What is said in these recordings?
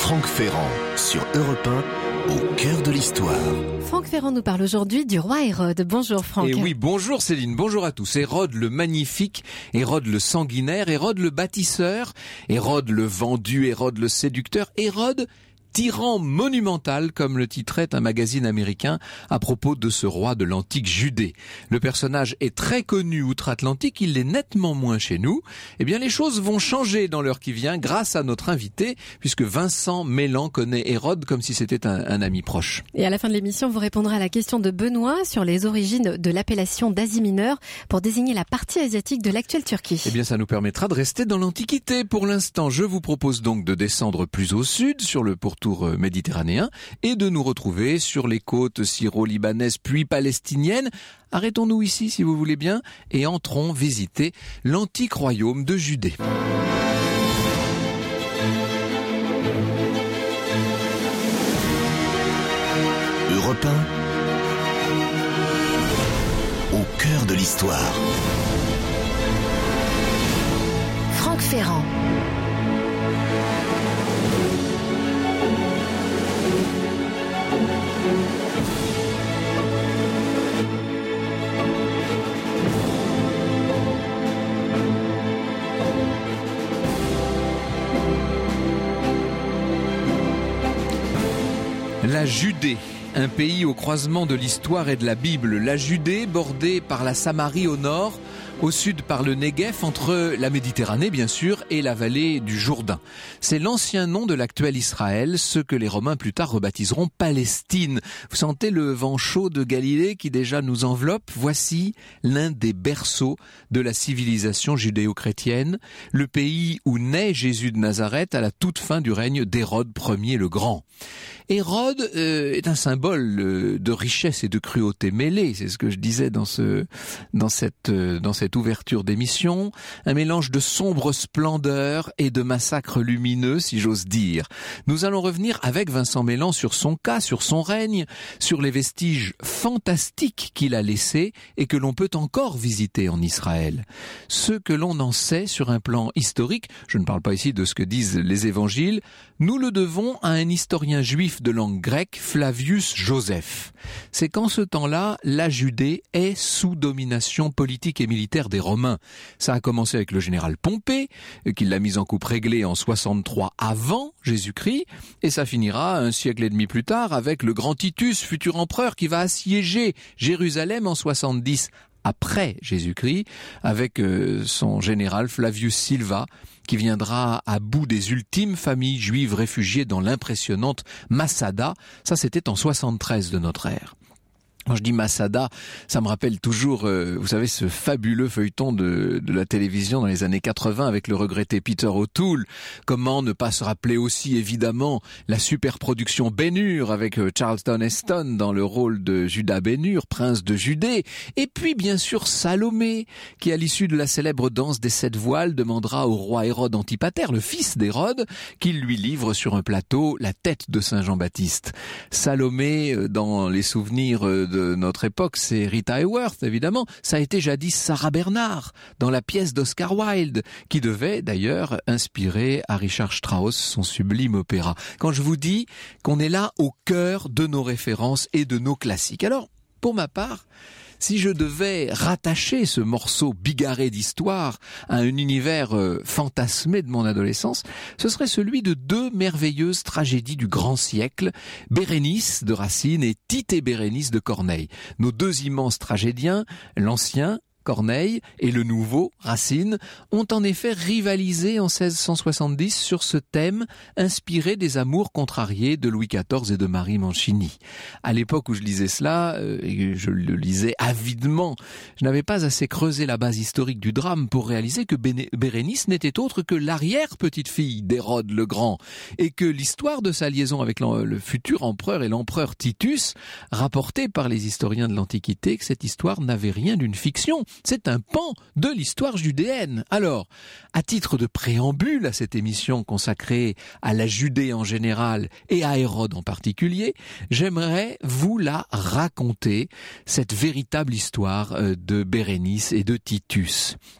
Franck Ferrand sur Europe 1, au cœur de l'histoire. Franck Ferrand nous parle aujourd'hui du roi Hérode. Bonjour Franck. Et oui, bonjour Céline, bonjour à tous. Hérode le magnifique, Hérode le sanguinaire, Hérode le bâtisseur, Hérode le vendu, Hérode le séducteur, Hérode tyran monumental, comme le titrait un magazine américain à propos de ce roi de l'antique Judée. Le personnage est très connu outre-Atlantique, il l'est nettement moins chez nous. Eh bien, les choses vont changer dans l'heure qui vient grâce à notre invité, puisque Vincent Mélan connaît Hérode comme si c'était un ami proche. Et à la fin de l'émission, vous répondrez à la question de Benoît sur les origines de l'appellation d'Asie mineure pour désigner la partie asiatique de l'actuelle Turquie. Eh bien, ça nous permettra de rester dans l'Antiquité. Pour l'instant, je vous propose donc de descendre plus au sud, sur le pourtour méditerranéen, et de nous retrouver sur les côtes syro-libanaises puis palestiniennes. Arrêtons-nous ici, si vous voulez bien, et entrons visiter l'antique royaume de Judée. Europe 1, au cœur de l'histoire. Franck Ferrand. La Judée, un pays au croisement de l'histoire et de la Bible. La Judée, bordée par la Samarie au nord, au sud par le Negev, entre la Méditerranée bien sûr et la vallée du Jourdain. C'est l'ancien nom de l'actuel Israël, ce que les Romains plus tard rebaptiseront Palestine. Vous sentez le vent chaud de Galilée qui déjà nous enveloppe? Voici l'un des berceaux de la civilisation judéo-chrétienne, le pays où naît Jésus de Nazareth à la toute fin du règne d'Hérode Ier le Grand. Hérode est un symbole de richesse et de cruauté mêlée, c'est ce que je disais dans cette ouverture d'émission, un mélange de sombre splendeur et de massacre lumineux, si j'ose dire. Nous allons revenir avec Vincent Mélan sur son cas, sur son règne, sur les vestiges fantastiques qu'il a laissés et que l'on peut encore visiter en Israël. Ce que l'on en sait sur un plan historique, je ne parle pas ici de ce que disent les évangiles, nous le devons à un historien juif de langue grecque, Flavius Joseph. C'est qu'en ce temps-là, la Judée est sous domination politique et militaire des Romains. Ça a commencé avec le général Pompée, qui l'a mise en coupe réglée en 63 avant Jésus-Christ, et ça finira un siècle et demi plus tard avec le grand Titus, futur empereur, qui va assiéger Jérusalem en 70 après Jésus-Christ, avec son général Flavius Silva, qui viendra à bout des ultimes familles juives réfugiées dans l'impressionnante Massada. Ça, c'était en 73 de notre ère. Quand je dis Massada, ça me rappelle toujours, vous savez, ce fabuleux feuilleton de la télévision dans les années 80 avec le regretté Peter O'Toole. Comment ne pas se rappeler aussi, évidemment, la superproduction Ben-Hur avec Charlton Heston dans le rôle de Juda Ben-Hur, prince de Judée. Et puis, bien sûr, Salomé, qui à l'issue de la célèbre danse des 7 voiles demandera au roi Hérode Antipater, le fils d'Hérode, qu'il lui livre sur un plateau la tête de Saint Jean-Baptiste. Salomé, dans les souvenirs de notre époque, c'est Rita Hayworth, évidemment. Ça a été jadis Sarah Bernard, dans la pièce d'Oscar Wilde, qui devait d'ailleurs inspirer à Richard Strauss son sublime opéra. Quand je vous dis qu'on est là au cœur de nos références et de nos classiques. Alors, pour ma part, si je devais rattacher ce morceau bigarré d'histoire à un univers fantasmé de mon adolescence, ce serait celui de 2 merveilleuses tragédies du grand siècle, Bérénice de Racine et Tite et Bérénice de Corneille. Nos 2 immenses tragédiens, l'ancien Corneille et le nouveau, Racine, ont en effet rivalisé en 1670 sur ce thème inspiré des amours contrariés de Louis XIV et de Marie Mancini. À l'époque où je lisais cela, et je le lisais avidement, je n'avais pas assez creusé la base historique du drame pour réaliser que Bérénice n'était autre que l'arrière-petite-fille d'Hérode le Grand, et que l'histoire de sa liaison avec le futur empereur et l'empereur Titus, rapportée par les historiens de l'Antiquité, que cette histoire n'avait rien d'une fiction. C'est un pan de l'histoire judéenne. Alors, à titre de préambule à cette émission consacrée à la Judée en général et à Hérode en particulier, j'aimerais vous la raconter, cette véritable histoire de Bérénice et de Titus.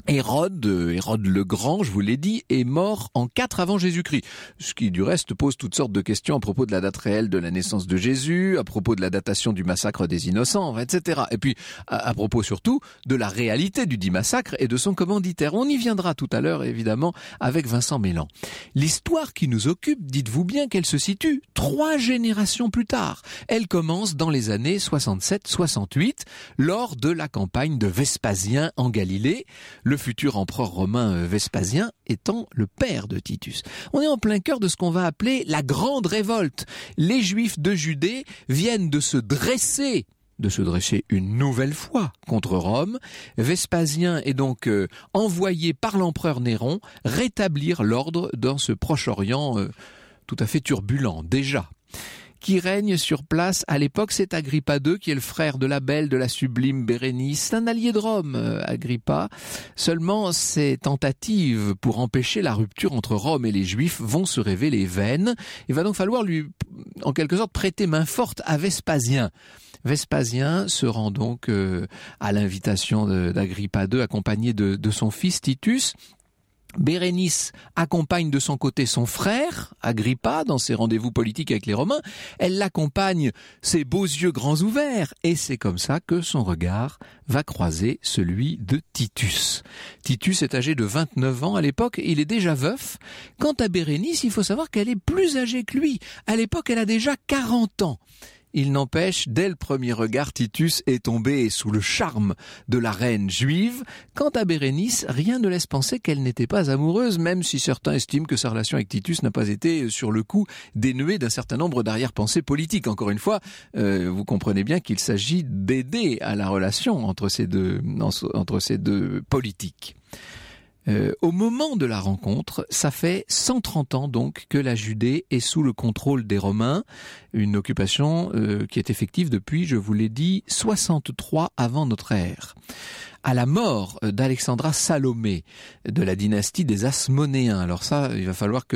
Hérode le Grand, je vous l'ai dit, est mort en 4 avant Jésus-Christ. Ce qui, du reste, pose toutes sortes de questions à propos de la date réelle de la naissance de Jésus, à propos de la datation du massacre des innocents, etc. Et puis, à propos surtout de la réalité du dit massacre et de son commanditaire. On y viendra tout à l'heure, évidemment, avec Vincent Mélan. L'histoire qui nous occupe, dites-vous bien qu'elle se situe 3 générations plus tard. Elle commence dans les années 67-68, lors de la campagne de Vespasien en Galilée, le futur empereur romain Vespasien étant le père de Titus. On est en plein cœur de ce qu'on va appeler la grande révolte. Les Juifs de Judée viennent de se dresser une nouvelle fois contre Rome. Vespasien est donc envoyé par l'empereur Néron rétablir l'ordre dans ce Proche-Orient tout à fait turbulent déjà. Qui règne sur place à l'époque, c'est Agrippa II, qui est le frère de la belle, de la sublime Bérénice. C'est un allié de Rome, Agrippa. Seulement, ses tentatives pour empêcher la rupture entre Rome et les Juifs vont se révéler vaines. Il va donc falloir lui, en quelque sorte, prêter main forte à Vespasien. Vespasien se rend donc à l'invitation d'Agrippa II, accompagné de son fils Titus. Bérénice accompagne de son côté son frère, Agrippa, dans ses rendez-vous politiques avec les Romains. Elle l'accompagne, ses beaux yeux grands ouverts, et c'est comme ça que son regard va croiser celui de Titus. Titus est âgé de 29 ans à l'époque, il est déjà veuf. Quant à Bérénice, il faut savoir qu'elle est plus âgée que lui. À l'époque, elle a déjà 40 ans. Il n'empêche, dès le premier regard, Titus est tombé sous le charme de la reine juive. Quant à Bérénice, rien ne laisse penser qu'elle n'était pas amoureuse, même si certains estiment que sa relation avec Titus n'a pas été, sur le coup, dénuée d'un certain nombre d'arrière-pensées politiques. Encore une fois, vous comprenez bien qu'il s'agit d'aider à la relation entre ces deux politiques. Au moment de la rencontre, ça fait 130 ans donc que la Judée est sous le contrôle des Romains, une occupation qui est effective depuis, je vous l'ai dit, 63 avant notre ère. À la mort d'Alexandra Salomé de la dynastie des Asmonéens. Alors ça, il va falloir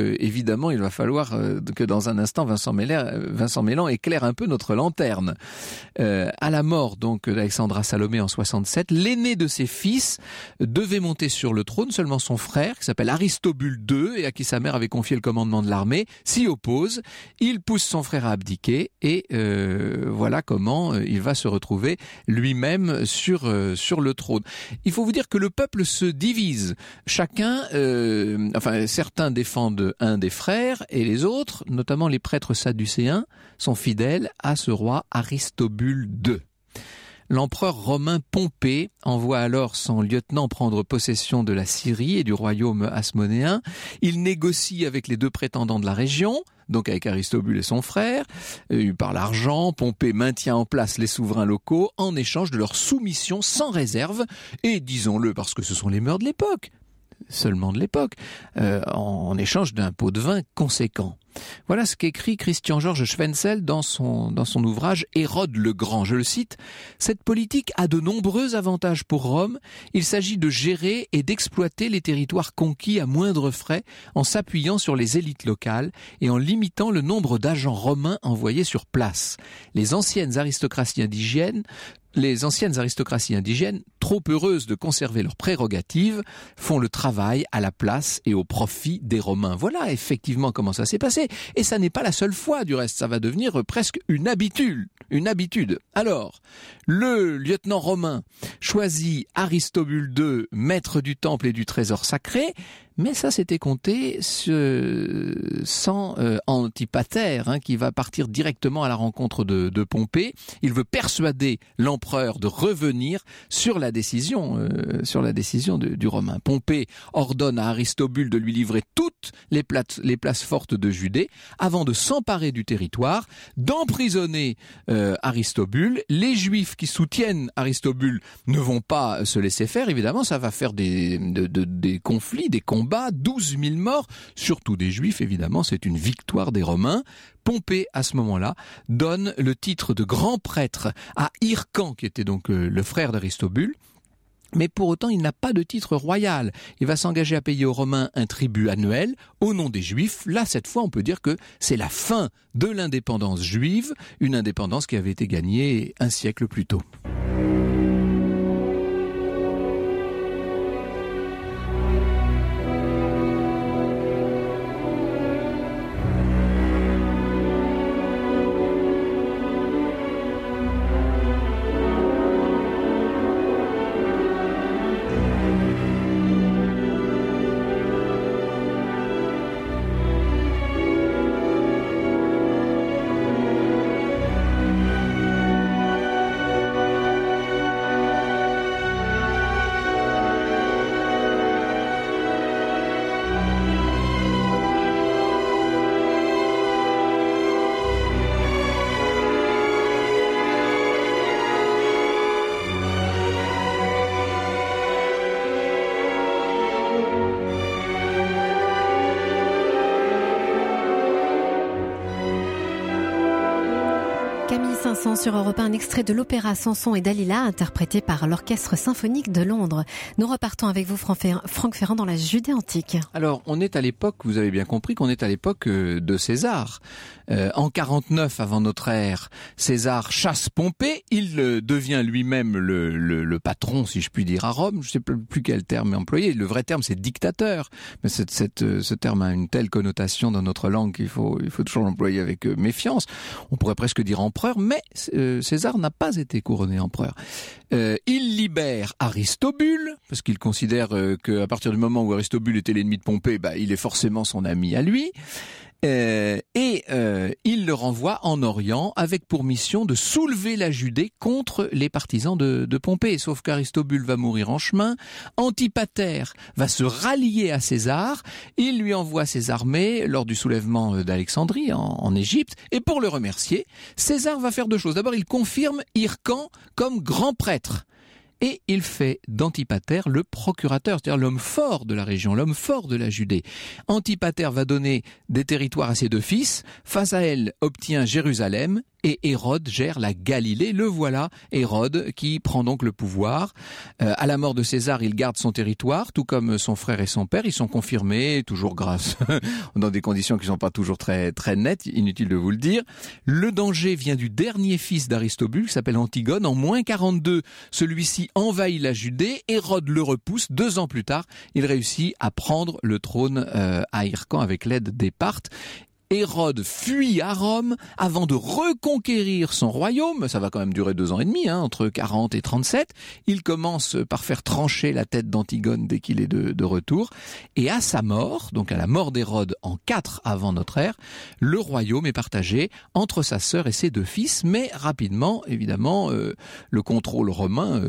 que dans un instant Vincent Mélan éclaire un peu notre lanterne. À la mort donc d'Alexandra Salomé en 67, l'aîné de ses fils devait monter sur le trône. Seulement son frère, qui s'appelle Aristobule II et à qui sa mère avait confié le commandement de l'armée, s'y oppose. Il pousse son frère à abdiquer et voilà comment il va se retrouver lui-même sur le trône. Il faut vous dire que le peuple se divise. Chacun, certains défendent un des frères et les autres, notamment les prêtres sadducéens, sont fidèles à ce roi Aristobule II. L'empereur romain Pompée envoie alors son lieutenant prendre possession de la Syrie et du royaume asmonéen. Il négocie avec les 2 prétendants de la région, donc avec Aristobule et son frère. Par l'argent, Pompée maintient en place les souverains locaux en échange de leur soumission sans réserve, et disons-le parce que ce sont les mœurs de l'époque, seulement de l'époque, en échange d'un pot de vin conséquent. Voilà ce qu'écrit Christian-Georges Schwenzel dans son ouvrage Hérode le Grand. Je le cite, « Cette politique a de nombreux avantages pour Rome. Il s'agit de gérer et d'exploiter les territoires conquis à moindre frais en s'appuyant sur les élites locales et en limitant le nombre d'agents romains envoyés sur place. Les anciennes aristocraties indigènes, trop heureuses de conserver leurs prérogatives, font le travail à la place et au profit des Romains. » Voilà effectivement comment ça s'est passé. Et ça n'est pas la seule fois, du reste. Ça va devenir presque une habitude. Alors, le lieutenant romain choisit Aristobule II, maître du temple et du trésor sacré, mais ça c'était compté sans Antipater, qui va partir directement à la rencontre de Pompée. Il veut persuader l'empereur de revenir sur la décision du Romain. Pompée ordonne à Aristobule de lui livrer toutes les places fortes de Judée avant de s'emparer du territoire, d'emprisonner Aristobule. Les Juifs qui soutiennent Aristobule ne vont pas se laisser faire, évidemment, ça va faire des conflits, des combats, 12 000 morts, surtout des Juifs, évidemment, c'est une victoire des Romains. Pompée, à ce moment-là, donne le titre de grand prêtre à Hircan, qui était donc le frère d'Aristobule. Mais pour autant, il n'a pas de titre royal. Il va s'engager à payer aux Romains un tribut annuel au nom des Juifs. Là, cette fois, on peut dire que c'est la fin de l'indépendance juive, une indépendance qui avait été gagnée un siècle plus tôt. Camille Saint-Saëns sur Europe 1, un extrait de l'opéra Samson et Dalila, interprété par l'Orchestre Symphonique de Londres. Nous repartons avec vous, Franck Ferrand, dans la Judée antique. Alors, on est à l'époque, vous avez bien compris qu'on est à l'époque de César. En 49 avant notre ère, César chasse Pompée, il devient lui-même le patron, si je puis dire, à Rome. Je ne sais plus quel terme est employé. Le vrai terme, c'est dictateur. Mais ce terme a une telle connotation dans notre langue qu'il faut toujours l'employer avec méfiance. On pourrait presque dire empereur, mais César n'a pas été couronné empereur. Il libère Aristobule, parce qu'il considère qu'à partir du moment où Aristobule était l'ennemi de Pompée, il est forcément son ami à lui. Il le renvoie en Orient avec pour mission de soulever la Judée contre les partisans de Pompée. Sauf qu'Aristobule va mourir en chemin, Antipater va se rallier à César, il lui envoie ses armées lors du soulèvement d'Alexandrie en Égypte, et pour le remercier, César va faire deux choses. D'abord, il confirme Hircan comme grand prêtre. Et il fait d'Antipater le procurateur, c'est-à-dire l'homme fort de la région, l'homme fort de la Judée. Antipater va donner des territoires à ses deux fils, Phasaël obtient Jérusalem, et Hérode gère la Galilée. Le voilà, Hérode, qui prend donc le pouvoir. À la mort de César, il garde son territoire, tout comme son frère et son père. Ils sont confirmés, toujours grâce, dans des conditions qui ne sont pas toujours très, très nettes, inutile de vous le dire. Le danger vient du dernier fils d'Aristobule, qui s'appelle Antigone. En moins 42, celui-ci envahit la Judée. Hérode le repousse. 2 ans plus tard, il réussit à prendre le trône à Hircan avec l'aide des Parthes. Hérode fuit à Rome avant de reconquérir son royaume. Ça va quand même durer 2 ans et demi, entre 40 et 37. Il commence par faire trancher la tête d'Antigone dès qu'il est de retour. Et à sa mort, donc à la mort d'Hérode en 4 avant notre ère, le royaume est partagé entre sa sœur et ses 2 fils. Mais rapidement, évidemment, le contrôle romain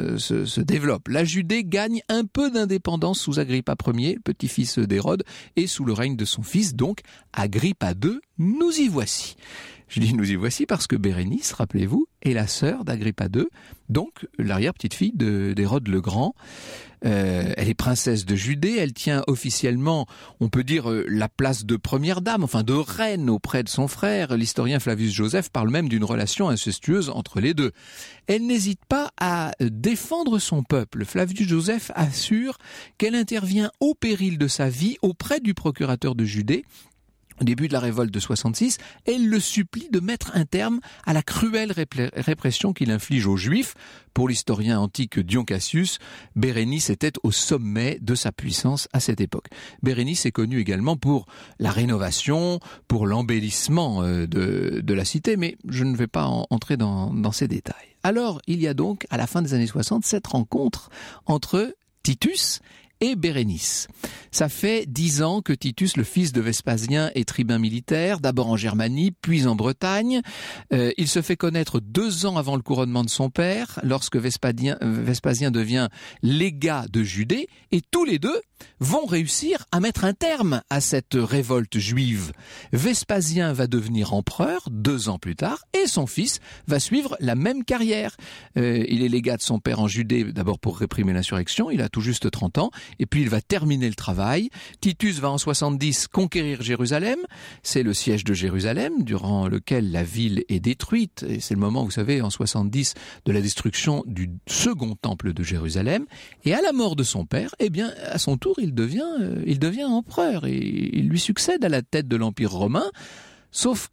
se développe. La Judée gagne un peu d'indépendance sous Agrippa Ier, petit-fils d'Hérode, et sous le règne de son fils, donc Agrippa II, nous y voici. Je dis nous y voici parce que Bérénice, rappelez-vous, est la sœur d'Agrippa II, donc l'arrière-petite-fille d'Hérode le Grand. Elle est princesse de Judée, elle tient officiellement, on peut dire, la place de première dame, enfin de reine auprès de son frère. L'historien Flavius Joseph parle même d'une relation incestueuse entre les deux. Elle n'hésite pas à défendre son peuple. Flavius Joseph assure qu'elle intervient au péril de sa vie auprès du procurateur de Judée. Au début de la révolte de 66, elle le supplie de mettre un terme à la cruelle répression qu'il inflige aux Juifs. Pour l'historien antique Dion Cassius, Bérénice était au sommet de sa puissance à cette époque. Bérénice est connue également pour la rénovation, pour l'embellissement de la cité, mais je ne vais pas entrer dans ces détails. Alors, il y a donc, à la fin des années 60, cette rencontre entre Titus et Bérénice. Ça fait 10 ans que Titus, le fils de Vespasien, est tribun militaire, d'abord en Germanie, puis en Bretagne. Il se fait connaître 2 ans avant le couronnement de son père, lorsque Vespasien devient légat de Judée, et tous les deux vont réussir à mettre un terme à cette révolte juive. Vespasien va devenir empereur 2 ans plus tard, et son fils va suivre la même carrière. Il est légat de son père en Judée, d'abord pour réprimer l'insurrection, il a tout juste 30 ans, et puis il va terminer le travail. Titus va en 70 conquérir Jérusalem, c'est le siège de Jérusalem, durant lequel la ville est détruite, et c'est le moment, vous savez, en 70, de la destruction du second temple de Jérusalem, et à la mort de son père, eh bien, à son tour, il devient empereur, et il lui succède à la tête de l'Empire romain. Sauf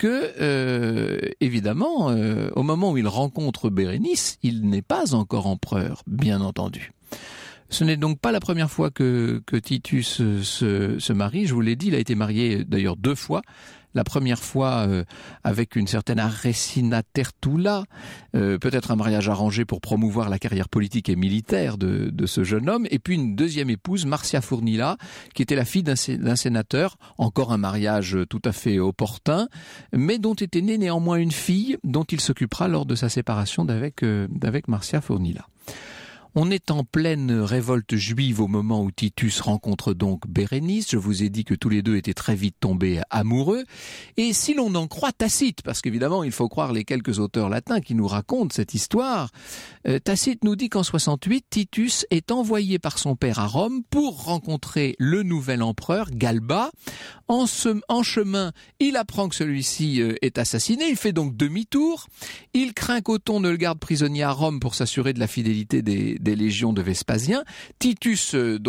que, évidemment, au moment où il rencontre Bérénice, il n'est pas encore empereur, bien entendu. Ce n'est donc pas la première fois que Titus se marie. Je vous l'ai dit, il a été marié d'ailleurs 2 fois. La première fois avec une certaine Arresina Tertulla, peut-être un mariage arrangé pour promouvoir la carrière politique et militaire de ce jeune homme, et puis une deuxième épouse, Marcia Furnilla, qui était la fille d'un sénateur, encore un mariage tout à fait opportun, mais dont était née néanmoins une fille dont il s'occupera lors de sa séparation d'avec Marcia Furnilla. On est en pleine révolte juive au moment où Titus rencontre donc Bérénice. Je vous ai dit que tous les deux étaient très vite tombés amoureux. Et si l'on en croit Tacite, parce qu'évidemment il faut croire les quelques auteurs latins qui nous racontent cette histoire, Tacite nous dit qu'en 68, Titus est envoyé par son père à Rome pour rencontrer le nouvel empereur Galba. En chemin, il apprend que celui-ci est assassiné. Il fait donc demi-tour. Il craint qu'Othon ne le garde prisonnier à Rome pour s'assurer de la fidélité des légions de Vespasien. Titus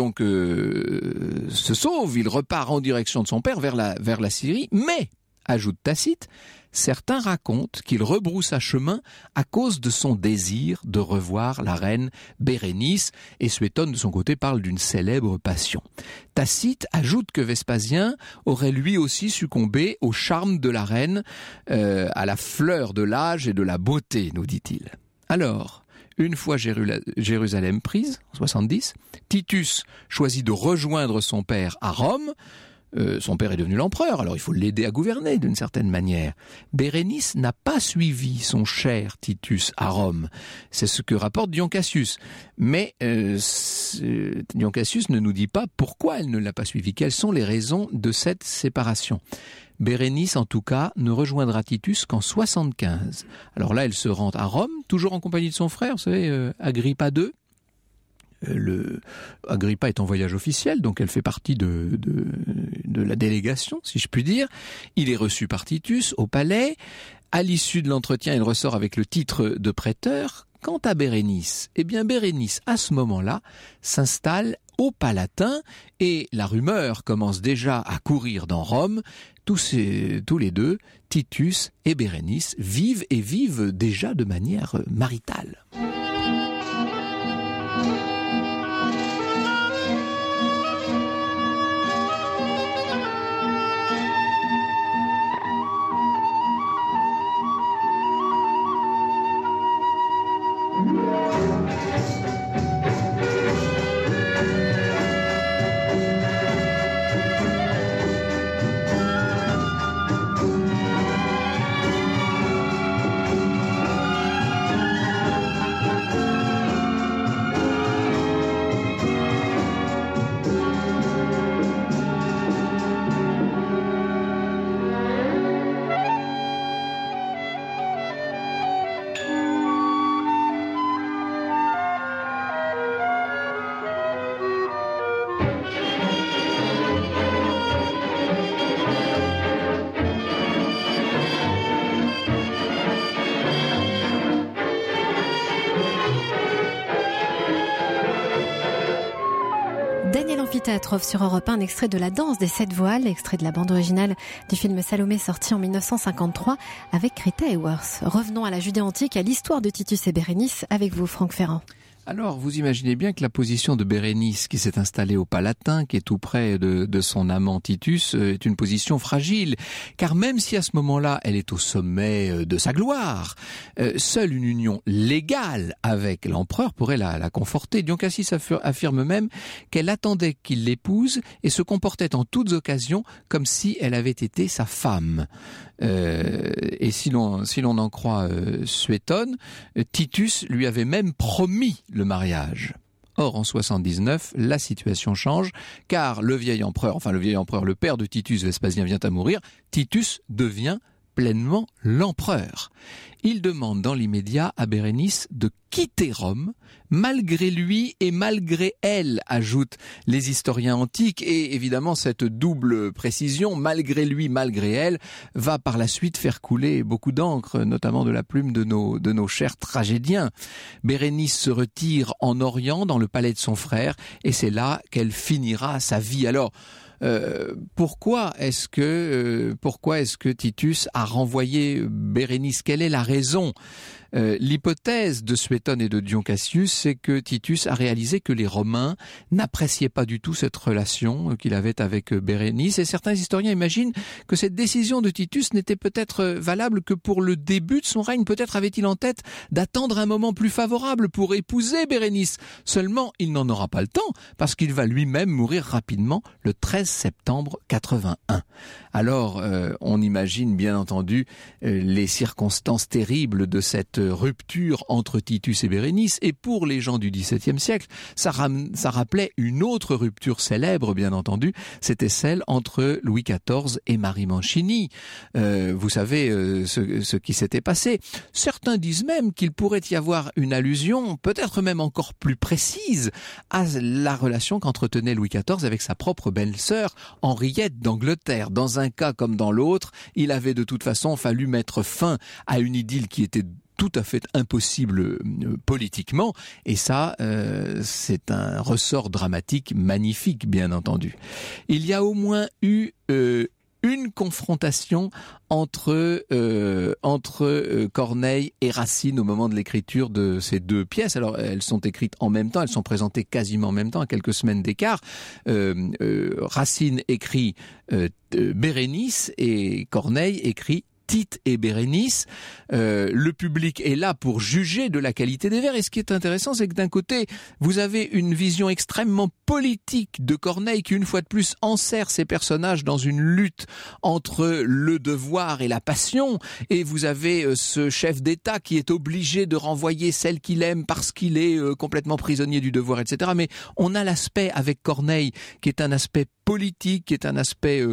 se sauve, il repart en direction de son père vers la Syrie, mais, ajoute Tacite, certains racontent qu'il rebroussa chemin à cause de son désir de revoir la reine Bérénice, et Suétone de son côté parle d'une célèbre passion. Tacite ajoute que Vespasien aurait lui aussi succombé au charme de la reine, à la fleur de l'âge et de la beauté, nous dit-il. Alors, une fois Jérusalem prise, en 70, Titus choisit de rejoindre son père à Rome. Son père est devenu l'empereur, alors il faut l'aider à gouverner d'une certaine manière. Bérénice n'a pas suivi son cher Titus à Rome. C'est ce que rapporte Dion Cassius. Mais Dion Cassius ne nous dit pas pourquoi elle ne l'a pas suivi. Quelles sont les raisons de cette séparation ? Bérénice, en tout cas, ne rejoindra Titus qu'en 75. Alors là, elle se rend à Rome, toujours en compagnie de son frère, vous savez, Agrippa II. Agrippa est en voyage officiel, donc elle fait partie de la délégation, si je puis dire. Il est reçu par Titus au palais. À l'issue de l'entretien, il ressort avec le titre de prêteur. Quant à Bérénice, eh bien Bérénice, à ce moment-là, s'installe au Palatin et la rumeur commence déjà à courir dans Rome. Tous les deux, Titus et Bérénice, vivent déjà de manière maritale. Daniel Amphithéâtre offre sur Europe 1 un extrait de La danse des 7 voiles, extrait de la bande originale du film Salomé sorti en 1953 avec Rita Hayworth. Revenons à la Judée antique, à l'histoire de Titus et Bérénice avec vous, Franck Ferrand. Alors, vous imaginez bien que la position de Bérénice, qui s'est installée au Palatin, qui est tout près de son amant Titus, est une position fragile. Car même si à ce moment-là, elle est au sommet de sa gloire, seule une union légale avec l'empereur pourrait la conforter. Dion Cassius affirme même qu'elle attendait qu'il l'épouse et se comportait en toutes occasions comme si elle avait été sa femme. Et si l'on en croit Suétone, Titus lui avait même promis le mariage. Or, en 79, la situation change, car le vieil empereur, le père de Titus, Vespasien, vient à mourir. Titus devient pleinement l'empereur. Il demande dans l'immédiat à Bérénice de quitter Rome, malgré lui et malgré elle, ajoutent les historiens antiques, et évidemment cette double précision, malgré lui, malgré elle, va par la suite faire couler beaucoup d'encre, notamment de la plume de nos chers tragédiens. Bérénice se retire en Orient, dans le palais de son frère, et c'est là qu'elle finira sa vie. Alors, pourquoi est-ce que Titus a renvoyé Bérénice ? Quelle est la raison ? L'hypothèse de Suétone et de Dion Cassius, c'est que Titus a réalisé que les Romains n'appréciaient pas du tout cette relation qu'il avait avec Bérénice, et certains historiens imaginent que cette décision de Titus n'était peut-être valable que pour le début de son règne. Peut-être avait-il en tête d'attendre un moment plus favorable pour épouser Bérénice. Seulement, il n'en aura pas le temps, parce qu'il va lui-même mourir rapidement le 13 septembre 81. Alors, on imagine bien entendu les circonstances terribles de cette rupture entre Titus et Bérénice. Et pour les gens du XVIIe siècle, ça rappelait une autre rupture célèbre, bien entendu. C'était celle entre Louis XIV et Marie Mancini. Vous savez ce qui s'était passé. Certains disent même qu'il pourrait y avoir une allusion, peut-être même encore plus précise, à la relation qu'entretenait Louis XIV avec sa propre belle-sœur, Henriette d'Angleterre. Dans un cas comme dans l'autre, il avait de toute façon fallu mettre fin à une idylle qui était tout à fait impossible politiquement, et ça, c'est un ressort dramatique magnifique, bien entendu. Il y a au moins eu une confrontation entre Corneille et Racine au moment de l'écriture de ces deux pièces. Alors, elles sont écrites en même temps, elles sont présentées quasiment en même temps, à quelques semaines d'écart. Racine écrit Bérénice et Corneille écrit Tite et Bérénice. Le public est là pour juger de la qualité des vers. Et ce qui est intéressant, c'est que d'un côté, vous avez une vision extrêmement politique de Corneille qui, une fois de plus, enserre ses personnages dans une lutte entre le devoir et la passion. Et vous avez ce chef d'État qui est obligé de renvoyer celle qu'il aime parce qu'il est complètement prisonnier du devoir, etc. Mais on a l'aspect avec Corneille qui est un aspect politique, qui est un aspect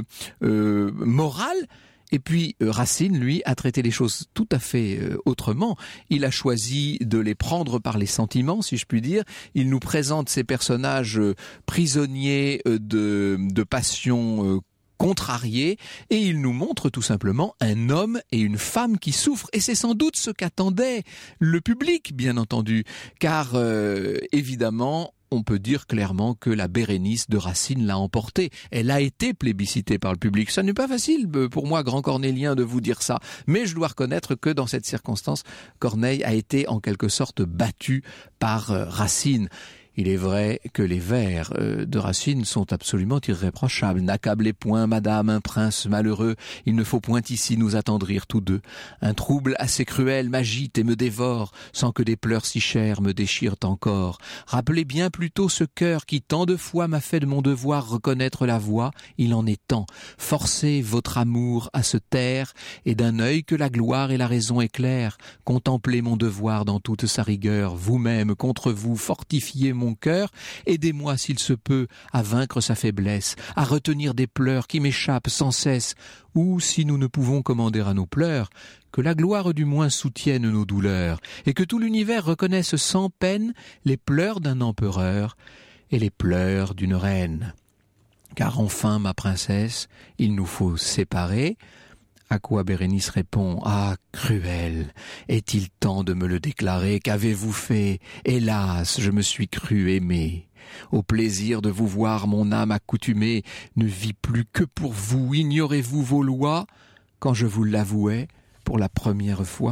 moral. Et puis Racine, lui, a traité les choses tout à fait autrement. Il a choisi de les prendre par les sentiments, si je puis dire. Il nous présente ces personnages prisonniers de passions contrariés, et il nous montre tout simplement un homme et une femme qui souffrent. Et c'est sans doute ce qu'attendait le public, bien entendu, car évidemment, on peut dire clairement que la Bérénice de Racine l'a emportée. Elle a été plébiscitée par le public. Ça n'est pas facile pour moi, grand cornélien, de vous dire ça. Mais je dois reconnaître que dans cette circonstance, Corneille a été en quelque sorte battu par Racine. Il est vrai que les vers de Racine sont absolument irréprochables. N'accablez point, madame, un prince malheureux. Il ne faut point ici nous attendrir tous deux. Un trouble assez cruel m'agite et me dévore, sans que des pleurs si chers me déchirent encore. Rappelez bien plutôt ce cœur qui tant de fois m'a fait de mon devoir reconnaître la voie. Il en est temps. Forcez votre amour à se taire, et d'un œil que la gloire et la raison éclairent. Contemplez mon devoir dans toute sa rigueur. Vous-même, contre vous, fortifiez mon cœur, aidez-moi s'il se peut à vaincre sa faiblesse, à retenir des pleurs qui m'échappent sans cesse, ou si nous ne pouvons commander à nos pleurs, que la gloire du moins soutienne nos douleurs, et que tout l'univers reconnaisse sans peine les pleurs d'un empereur et les pleurs d'une reine. Car enfin, ma princesse, il nous faut séparer. À quoi Bérénice répond « Ah, cruel, est-il temps de me le déclarer? Qu'avez-vous fait? Hélas, je me suis cru aimé. Au plaisir de vous voir, mon âme accoutumée ne vit plus que pour vous. Ignorez-vous vos lois quand je vous l'avouais pour la première fois ?»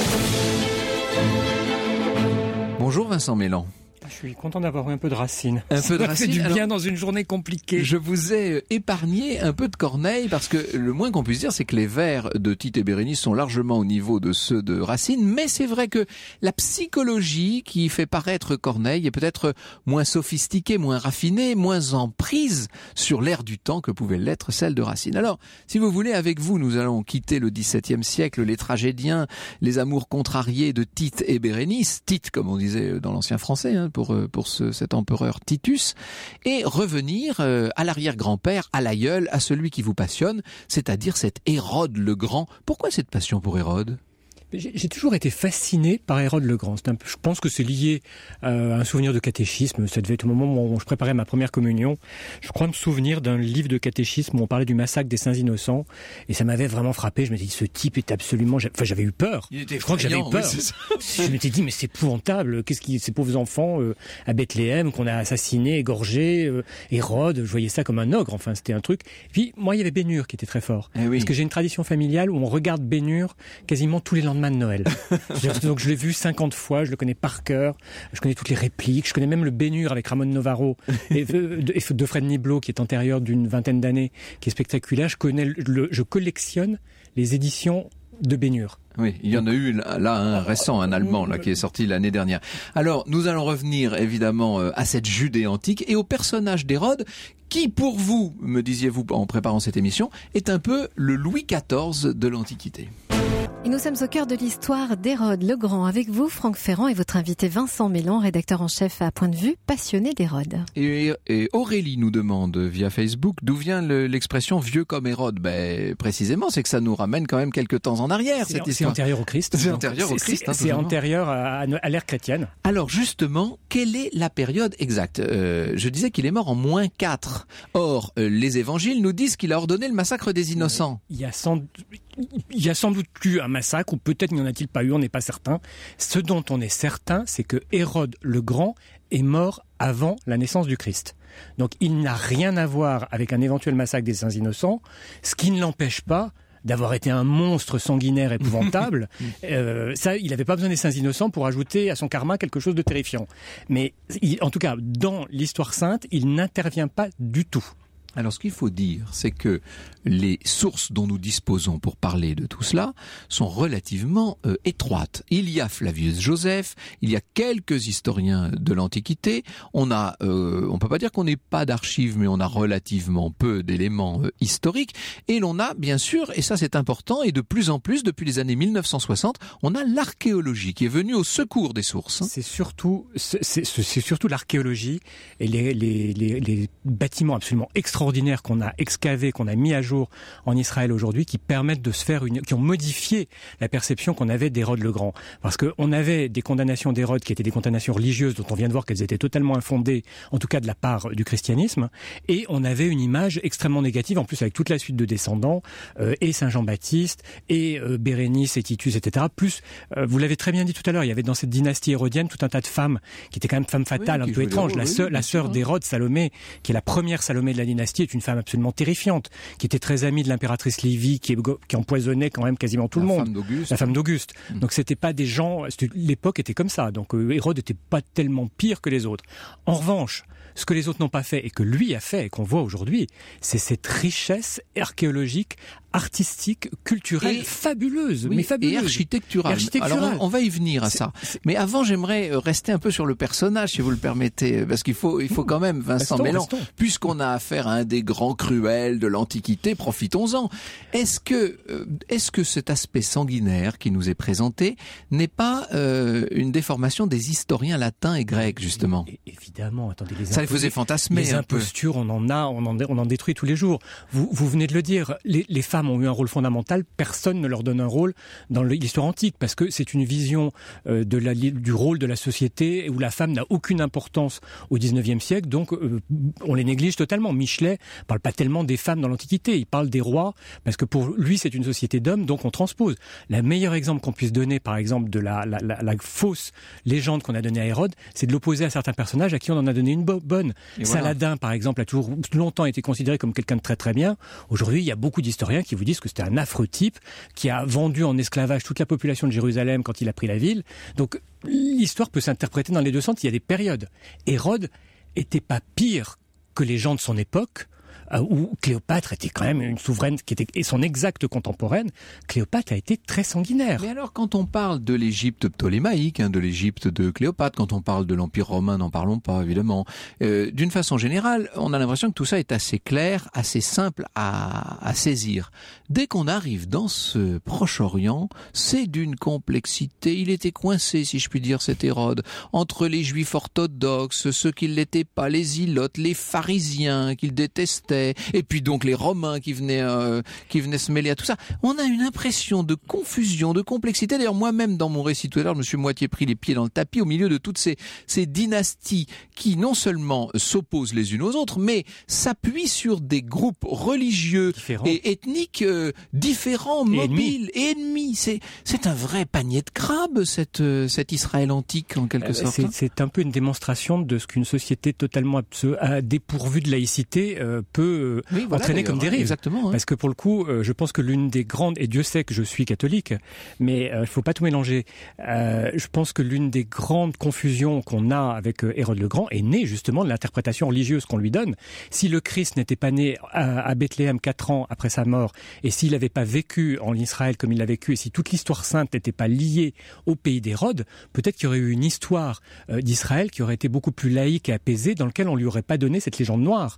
Bonjour Vincent Mélan. Je suis content d'avoir eu un peu de Racine. Un peu de Racine. Ça fait du bien. Alors, dans une journée compliquée. Je vous ai épargné un peu de Corneille parce que le moins qu'on puisse dire, c'est que les vers de Tite et Bérénice sont largement au niveau de ceux de Racine. Mais c'est vrai que la psychologie qui fait paraître Corneille est peut-être moins sophistiquée, moins raffinée, moins en prise sur l'air du temps que pouvait l'être celle de Racine. Alors, si vous voulez, avec vous, nous allons quitter le XVIIe siècle, les tragédiens, les amours contrariés de Tite et Bérénice. Tite, comme on disait dans l'ancien français, pour cet empereur Titus, et revenir à l'arrière-grand-père, à l'aïeul, à celui qui vous passionne, c'est-à-dire cet Hérode le Grand. Pourquoi cette passion pour Hérode ? J'ai toujours été fasciné par Hérode le Grand. Je pense que c'est lié à un souvenir de catéchisme. Ça devait être au moment où je préparais ma première communion. Je crois me souvenir d'un livre de catéchisme où on parlait du massacre des Saints Innocents. Et ça m'avait vraiment frappé. Je me suis dit, ce type est absolument... Enfin, j'avais eu peur. Je crois que j'avais eu peur. Oui, je m'étais dit, mais c'est épouvantable. Ces pauvres enfants à Bethléem qu'on a assassinés, égorgés. Hérode, je voyais ça comme un ogre. Enfin, c'était un truc. Et puis, moi, il y avait Bénur qui était très fort. Oui. Parce que j'ai une tradition familiale où on regarde Bénur quasiment tous les lendemains de Noël. Donc je l'ai vu 50 fois, je le connais par cœur, je connais toutes les répliques, je connais même le Bénur avec Ramon Novaro et de Fred Niblo qui est antérieur d'une vingtaine d'années, qui est spectaculaire. Je collectionne les éditions de Bénur. Oui, il y en a eu là un récent, un allemand là qui est sorti l'année dernière. Alors, nous allons revenir évidemment à cette Judée antique et au personnage d'Hérode qui pour vous, me disiez-vous en préparant cette émission, est un peu le Louis XIV de l'Antiquité. Et nous sommes au cœur de l'histoire d'Hérode le Grand. Avec vous, Franck Ferrand, et votre invité Vincent Mélan, rédacteur en chef à Point de Vue, passionné d'Hérode. Et Aurélie nous demande via Facebook d'où vient l'expression vieux comme Hérode. Précisément, c'est que ça nous ramène quand même quelques temps en arrière, cette histoire. C'est antérieur au Christ. C'est antérieur au Christ. C'est antérieur à l'ère chrétienne. Alors justement, quelle est la période exacte ? Je disais qu'il est mort en -4. Or, les évangiles nous disent qu'il a ordonné le massacre des innocents. Il y a sans doute eu un massacre, ou peut-être n'y en a-t-il pas eu, on n'est pas certain. Ce dont on est certain, c'est que Hérode le Grand est mort avant la naissance du Christ. Donc il n'a rien à voir avec un éventuel massacre des saints innocents, ce qui ne l'empêche pas d'avoir été un monstre sanguinaire épouvantable. Ça, il n'avait pas besoin des saints innocents pour ajouter à son karma quelque chose de terrifiant. Mais en tout cas, dans l'histoire sainte, il n'intervient pas du tout. Alors ce qu'il faut dire, c'est que les sources dont nous disposons pour parler de tout cela sont relativement étroites. Il y a Flavius Joseph, il y a quelques historiens de l'Antiquité. On peut pas dire qu'on n'ait pas d'archives, mais on a relativement peu d'éléments historiques. Et l'on a bien sûr, et ça c'est important, et de plus en plus depuis les années 1960, on a l'archéologie qui est venue au secours des sources. C'est surtout l'archéologie et les bâtiments absolument extraordinaires qu'on a excavés, qu'on a mis à jour en Israël aujourd'hui, qui permettent de se faire qui ont modifié la perception qu'on avait d'Hérode le Grand. Parce qu'on avait des condamnations d'Hérode qui étaient des condamnations religieuses dont on vient de voir qu'elles étaient totalement infondées, en tout cas de la part du christianisme, et on avait une image extrêmement négative, en plus avec toute la suite de descendants, et Saint Jean-Baptiste, et Bérénice et Titus, etc. Plus, vous l'avez très bien dit tout à l'heure, il y avait dans cette dynastie hérodienne tout un tas de femmes qui étaient quand même femmes fatales, un peu étranges. La sœur d'Hérode, Salomé, qui est la première Salomé de la dynastie, est une femme absolument terrifiante, qui était très amie de l'impératrice Livie, qui empoisonnait quand même quasiment tout le monde. La femme d'Auguste. Donc c'était pas des gens, l'époque était comme ça. Donc Hérode était pas tellement pire que les autres. En revanche, ce que les autres n'ont pas fait et que lui a fait et qu'on voit aujourd'hui, c'est cette richesse archéologique, artistique, culturelle, fabuleuse, oui, mais fabuleuse. Et architecturale. Alors on va y venir à ça. Mais avant, j'aimerais rester un peu sur le personnage, si vous le permettez, parce qu'il faut quand même, Vincent Mélan, puisqu'on a affaire à un des grands cruels de l'Antiquité, profitons-en. Est-ce que cet aspect sanguinaire qui nous est présenté n'est pas une déformation des historiens latins et grecs, justement ? Évidemment, attendez, ça les faisait fantasmer. Les impostures, on en détruit tous les jours. Vous venez de le dire, les femmes ont eu un rôle fondamental, personne ne leur donne un rôle dans l'histoire antique, parce que c'est une vision du rôle de la société où la femme n'a aucune importance au 19e siècle, donc on les néglige totalement. Michelet parle pas tellement des femmes dans l'Antiquité, il parle des rois, parce que pour lui c'est une société d'hommes, donc on transpose. Le meilleur exemple qu'on puisse donner, par exemple, de la fausse légende qu'on a donnée à Hérode, c'est de l'opposer à certains personnages à qui on en a donné une bonne. Saladin, par exemple, a toujours longtemps été considéré comme quelqu'un de très très bien. Aujourd'hui, il y a beaucoup d'historiens qui vous disent que c'était un affreux type qui a vendu en esclavage toute la population de Jérusalem quand il a pris la ville. Donc l'histoire peut s'interpréter dans les deux sens. Il y a des périodes. Hérode était pas pire que les gens de son époque, où Cléopâtre était quand même une souveraine qui était son exacte contemporaine. Cléopâtre a été très sanguinaire. Mais alors, quand on parle de l'Égypte ptolémaïque, de l'Égypte de Cléopâtre, quand on parle de l'Empire romain, n'en parlons pas évidemment. D'une façon générale, on a l'impression que tout ça est assez clair, assez simple à saisir. Dès qu'on arrive dans ce Proche-Orient, c'est d'une complexité. Il était coincé, si je puis dire, cet Hérode, entre les Juifs orthodoxes, ceux qui ne l'étaient pas, les Ilotes, les pharisiens qu'il détestait, et puis donc les Romains qui venaient se mêler à tout ça. On a une impression de confusion, de complexité. D'ailleurs, moi-même, dans mon récit tout à l'heure, je me suis moitié pris les pieds dans le tapis au milieu de toutes ces dynasties qui non seulement s'opposent les unes aux autres, mais s'appuient sur des groupes religieux et ethniques différents, mobiles et ennemis. C'est un vrai panier de crabes, cet Israël antique, en quelque sorte. C'est un peu une démonstration de ce qu'une société totalement dépourvue de laïcité peut peut entraîner comme dérive. Exactement. Parce que pour le coup, je pense que l'une des grandes, et Dieu sait que je suis catholique, mais il faut pas tout mélanger. Je pense que l'une des grandes confusions qu'on a avec Hérode le Grand est née justement de l'interprétation religieuse qu'on lui donne. Si le Christ n'était pas né à Bethléem 4 ans après sa mort, et s'il n'avait pas vécu en Israël comme il l'a vécu, et si toute l'histoire sainte n'était pas liée au pays d'Hérode, peut-être qu'il y aurait eu une histoire d'Israël qui aurait été beaucoup plus laïque et apaisée, dans lequel on lui aurait pas donné cette légende noire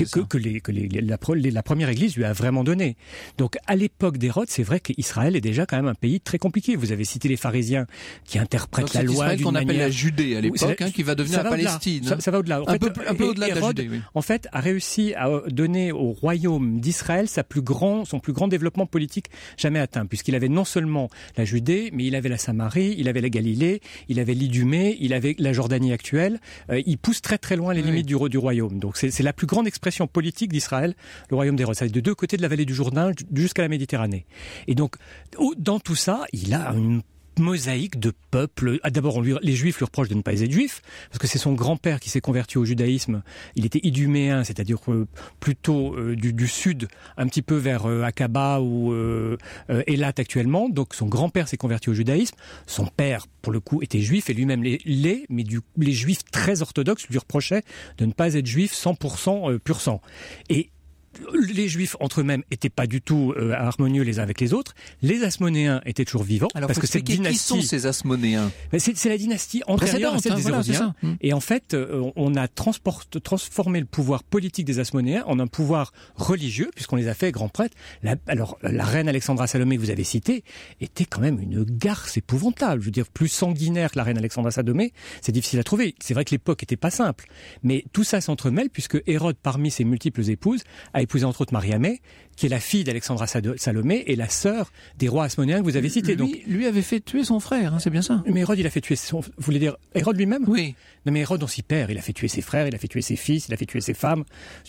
que la première Église lui a vraiment donnée. Donc à l'époque d'Hérode, c'est vrai qu'Israël est déjà quand même un pays très compliqué. Vous avez cité les pharisiens qui interprètent la loi d'une manière... qu'on appelle la Judée à l'époque, qui va devenir la Palestine. Ça va au-delà. Un peu au-delà de la Judée, oui. En fait, a réussi à donner au royaume d'Israël son plus grand développement politique jamais atteint, puisqu'il avait non seulement la Judée, mais il avait la Samarie, il avait la Galilée, il avait l'Idumée, il avait la Jordanie actuelle. Il pousse très très loin les limites du royaume. Donc c'est la plus grande expression politique d'Israël, le royaume d'Hérode. C'est de deux côtés de la vallée du Jourdain jusqu'à la Méditerranée. Et donc, dans tout ça, il a une mosaïque de peuples. D'abord, les Juifs lui reprochent de ne pas être juif, parce que c'est son grand-père qui s'est converti au judaïsme. Il était iduméen, c'est-à-dire plutôt du sud, un petit peu vers Aqaba ou Eilat actuellement. Donc son grand-père s'est converti au judaïsme. Son père, pour le coup, était juif et lui-même l'est, mais les Juifs très orthodoxes lui reprochaient de ne pas être juif 100% pur sang. Et les Juifs entre eux-mêmes étaient pas du tout harmonieux les uns avec les autres. Les Asmonéens étaient toujours vivants. Alors, parce que cette dynastie, qui sont ces Asmonéens ? C'est la dynastie antérieure à celle des Hérodiens. Et en fait, on a transformé le pouvoir politique des Asmonéens en un pouvoir religieux, puisqu'on les a fait grands prêtres. La reine Alexandra Salomé que vous avez citée était quand même une garce épouvantable. Je veux dire, plus sanguinaire que la reine Alexandra Salomé, c'est difficile à trouver. C'est vrai que l'époque était pas simple, mais tout ça s'entremêle puisque Hérode, parmi ses multiples épouses, a épousé entre autres Mariamé, qui est la fille d'Alexandra Salomé et la sœur des rois asmonéens que vous avez cités. Lui avait fait tuer son frère, c'est bien ça. Mais Hérode, il a fait tuer vous voulez dire Hérode lui-même ? Oui. Non mais Hérode, on s'y perd. Il a fait tuer ses frères, il a fait tuer ses fils, il a fait tuer ses femmes.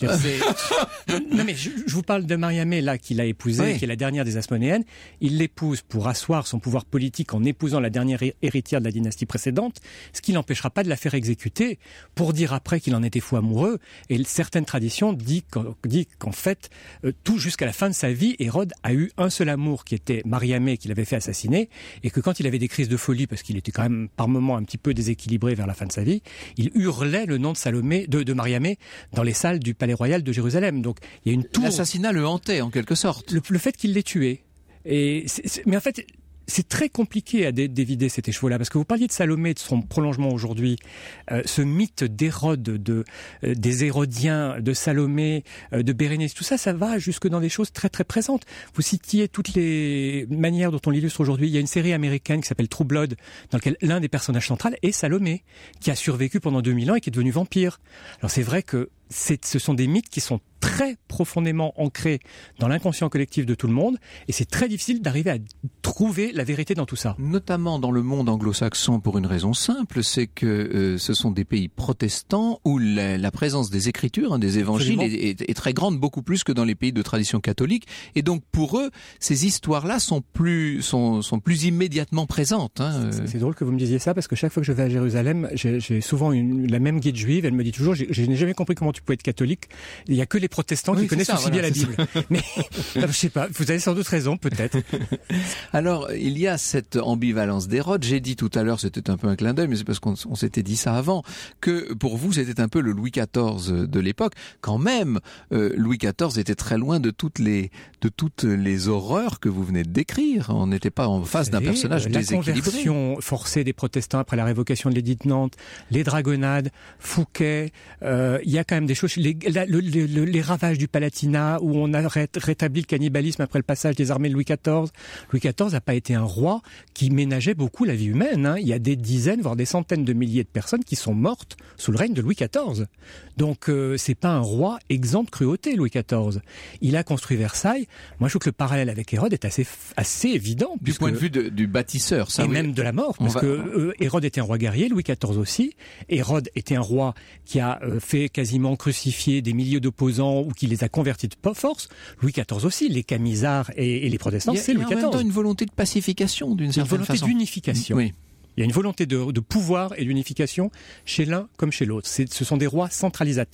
Non mais je vous parle de Mariamé, là, qu'il a épousée, qui est la dernière des Asmonéennes. Il l'épouse pour asseoir son pouvoir politique en épousant la dernière héritière de la dynastie précédente, ce qui n'empêchera pas de la faire exécuter pour dire après qu'il en était fou amoureux. Et certaines traditions disent qu'en fait, tout jusqu'à la fin de sa vie, Hérode a eu un seul amour qui était Mariamé, qu'il avait fait assassiner, et que quand il avait des crises de folie, parce qu'il était quand même par moments un petit peu déséquilibré vers la fin de sa vie, il hurlait le nom de Salomé, de Mariamé, dans les salles du palais royal de Jérusalem. Donc il y a une tour. L'assassinat le hantait en quelque sorte. Le fait qu'il l'ait tué. Mais en fait, c'est très compliqué à d'évider cet écheveau-là, parce que vous parliez de Salomé, de son prolongement aujourd'hui, ce mythe d'Hérode, des Hérodiens, de Salomé, de Bérénice, tout ça, ça va jusque dans des choses très très présentes. Vous citiez toutes les manières dont on l'illustre aujourd'hui. Il y a une série américaine qui s'appelle True Blood, dans laquelle l'un des personnages centraux est Salomé, qui a survécu pendant 2000 ans et qui est devenu vampire. Alors c'est vrai que ce sont des mythes qui sont très profondément ancrés dans l'inconscient collectif de tout le monde, et c'est très difficile d'arriver à trouver la vérité dans tout ça. Notamment dans le monde anglo-saxon, pour une raison simple, c'est que ce sont des pays protestants où la présence des écritures, des évangiles est très grande, beaucoup plus que dans les pays de tradition catholique, et donc pour eux, ces histoires-là sont plus immédiatement présentes. C'est drôle que vous me disiez ça, parce que chaque fois que je vais à Jérusalem, j'ai souvent la même guide juive, elle me dit toujours, je n'ai jamais compris comment tu peux être catholique, il n'y a que les protestants qui connaissent aussi bien la Bible. Mais je sais pas, vous avez sans doute raison, peut-être. Alors, il y a cette ambivalence d'Hérode. J'ai dit tout à l'heure, c'était un peu un clin d'œil, mais c'est parce qu'on s'était dit ça avant, que pour vous, c'était un peu le Louis XIV de l'époque. Quand même, Louis XIV était très loin de toutes les horreurs que vous venez de décrire. On n'était pas en face d'un personnage déséquilibré. La conversion forcée des protestants après la révocation de l'édit de Nantes, les dragonnades, Fouquet, il y a quand même des choses, les ravages du Palatinat, où on a rétabli le cannibalisme après le passage des armées de Louis XIV. Louis XIV n'a pas été un roi qui ménageait beaucoup la vie humaine. Il y a des dizaines, voire des centaines de milliers de personnes qui sont mortes sous le règne de Louis XIV. Donc c'est pas un roi exempt de cruauté, Louis XIV. Il a construit Versailles. Moi, je trouve que le parallèle avec Hérode est assez évident. Du point de vue du bâtisseur, ça. Et même de la mort, parce que Hérode était un roi guerrier, Louis XIV aussi. Hérode était un roi qui a fait quasiment crucifier des milliers d'opposants ou qui les a convertis de force. Louis XIV aussi, les camisards et les protestants, c'est Louis XIV. Il y a en même temps une volonté de pacification, d'une certaine façon. Une volonté d'unification. Oui. Il y a une volonté de pouvoir et d'unification chez l'un comme chez l'autre. Ce sont des rois centralisateurs.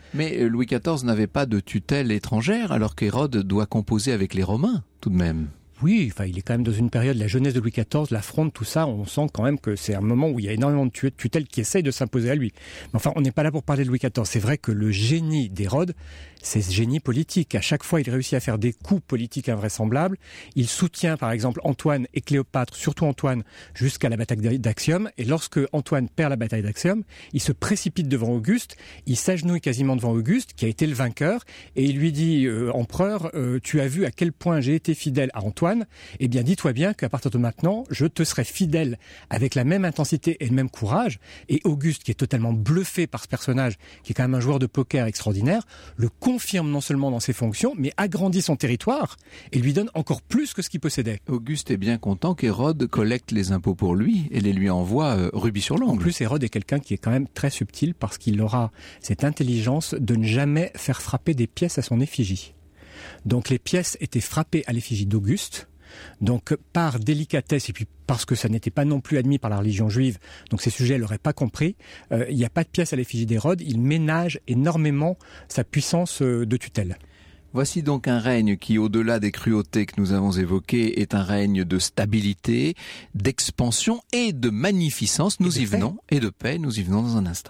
Mais Louis XIV n'avait pas de tutelle étrangère, alors qu'Hérode doit composer avec les Romains, tout de même. Oui, enfin, il est quand même dans une période, la jeunesse de Louis XIV, la Fronde, tout ça, on sent quand même que c'est un moment où il y a énormément de tutelles qui essayent de s'imposer à lui. Mais enfin, on n'est pas là pour parler de Louis XIV. C'est vrai que le génie d'Hérode, c'est ce génie politique. À chaque fois, il réussit à faire des coups politiques invraisemblables. Il soutient, par exemple, Antoine et Cléopâtre, surtout Antoine, jusqu'à la bataille d'Actium. Et lorsque Antoine perd la bataille d'Actium, il se précipite devant Auguste, il s'agenouille quasiment devant Auguste, qui a été le vainqueur, et il lui dit, empereur, tu as vu à quel point j'ai été fidèle à Antoine. Eh bien, dis-toi bien qu'à partir de maintenant, je te serai fidèle avec la même intensité et le même courage. Et Auguste, qui est totalement bluffé par ce personnage, qui est quand même un joueur de poker extraordinaire, le confirme non seulement dans ses fonctions, mais agrandit son territoire et lui donne encore plus que ce qu'il possédait. Auguste est bien content qu'Hérode collecte les impôts pour lui et les lui envoie rubis sur l'ongle. En plus, Hérode est quelqu'un qui est quand même très subtil parce qu'il aura cette intelligence de ne jamais faire frapper des pièces à son effigie. Donc les pièces étaient frappées à l'effigie d'Auguste, donc par délicatesse et puis parce que ça n'était pas non plus admis par la religion juive, donc ces sujets ne l'auraient pas compris, il n'y a pas de pièces à l'effigie d'Hérode, il ménage énormément sa puissance de tutelle. Voici donc un règne qui, au-delà des cruautés que nous avons évoquées, est un règne de stabilité, d'expansion et de magnificence. Nous y venons, et de paix, nous y venons dans un instant.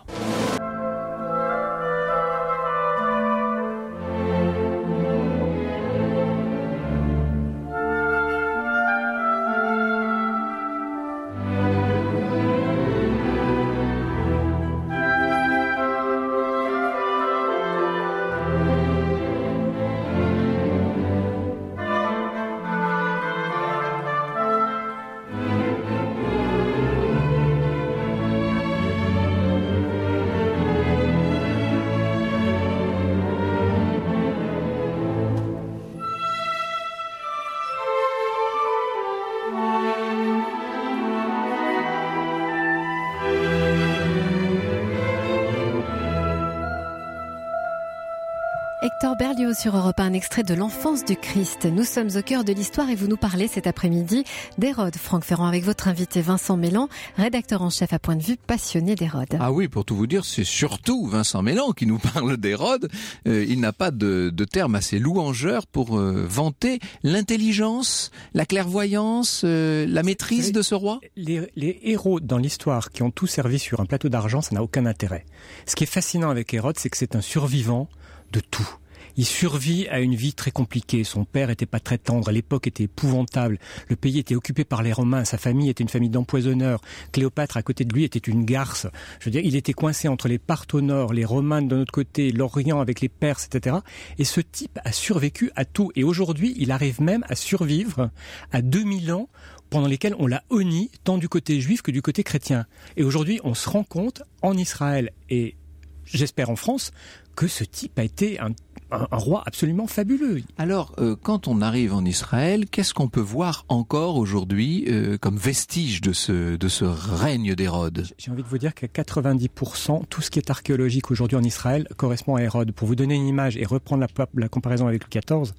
Hector Berlioz sur Europe 1, un extrait de l'enfance du Christ. Nous sommes au cœur de l'histoire et vous nous parlez cet après-midi d'Hérode. Franck Ferrand avec votre invité Vincent Mélan, rédacteur en chef à Point de Vue, passionné d'Hérode. Ah oui, pour tout vous dire, c'est surtout Vincent Mélan qui nous parle d'Hérode. Il n'a pas de terme assez louangeur pour vanter l'intelligence, la clairvoyance, la maîtrise de ce roi. Les héros dans l'histoire qui ont tout servi sur un plateau d'argent, ça n'a aucun intérêt. Ce qui est fascinant avec Hérode, c'est que c'est un survivant de tout. Il survit à une vie très compliquée. Son père était pas très tendre, l'époque était épouvantable. Le pays était occupé par les Romains, sa famille était une famille d'empoisonneurs. Cléopâtre, à côté de lui, était une garce. Je veux dire, il était coincé entre les Parthes au nord, les Romains de notre côté, l'Orient avec les Perses, etc. Et ce type a survécu à tout. Et aujourd'hui, il arrive même à survivre à 2000 ans pendant lesquels on l'a honni, tant du côté juif que du côté chrétien. Et aujourd'hui, on se rend compte, en Israël et j'espère en France, que ce type a été un roi absolument fabuleux. Alors, quand on arrive en Israël, qu'est-ce qu'on peut voir encore aujourd'hui comme vestige de ce règne d'Hérode ? J'ai envie de vous dire qu'à 90%, tout ce qui est archéologique aujourd'hui en Israël correspond à Hérode. Pour vous donner une image et reprendre la comparaison avec Louis XIV,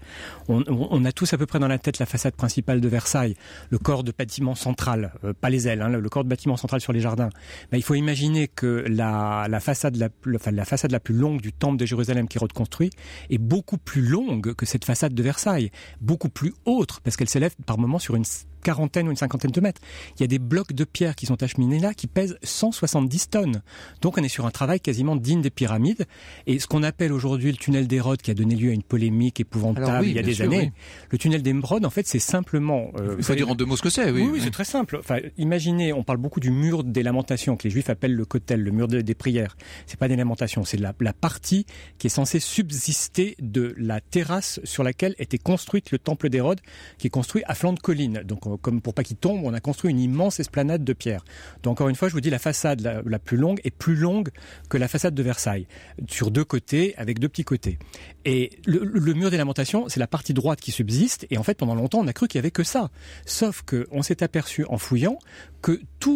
on a tous à peu près dans la tête la façade principale de Versailles, le corps de bâtiment central, pas les ailes, le corps de bâtiment central sur les jardins. Il faut imaginer que la façade la plus longue du temple de Jérusalem qu'Hérode construit est beaucoup plus longue que cette façade de Versailles, beaucoup plus haute, parce qu'elle s'élève par moments sur une quarantaine ou une cinquantaine de mètres. Il y a des blocs de pierre qui sont acheminés là qui pèsent 170 tonnes. Donc on est sur un travail quasiment digne des pyramides. Et ce qu'on appelle aujourd'hui le tunnel d'Hérode, qui a donné lieu à une polémique épouvantable il y a des années, le tunnel d'Hérode, en fait, c'est simplement... il faut dire en deux mots ce que c'est, oui, c'est très simple. Enfin, imaginez, on parle beaucoup du mur des lamentations, que les Juifs appellent le kotel, le mur des prières. C'est pas des lamentations, c'est la partie qui est censée subsister de la terrasse sur laquelle était construite le temple d'Hérode, qui est construit à flanc de colline. Donc, comme pour pas qu'il tombe, on a construit une immense esplanade de pierre. Donc encore une fois, je vous dis, la façade la plus longue est plus longue que la façade de Versailles, sur deux côtés, avec deux petits côtés. Et le mur des lamentations, c'est la partie droite qui subsiste, et en fait, pendant longtemps, on a cru qu'il y avait que ça. Sauf qu'on s'est aperçu, en fouillant, que toute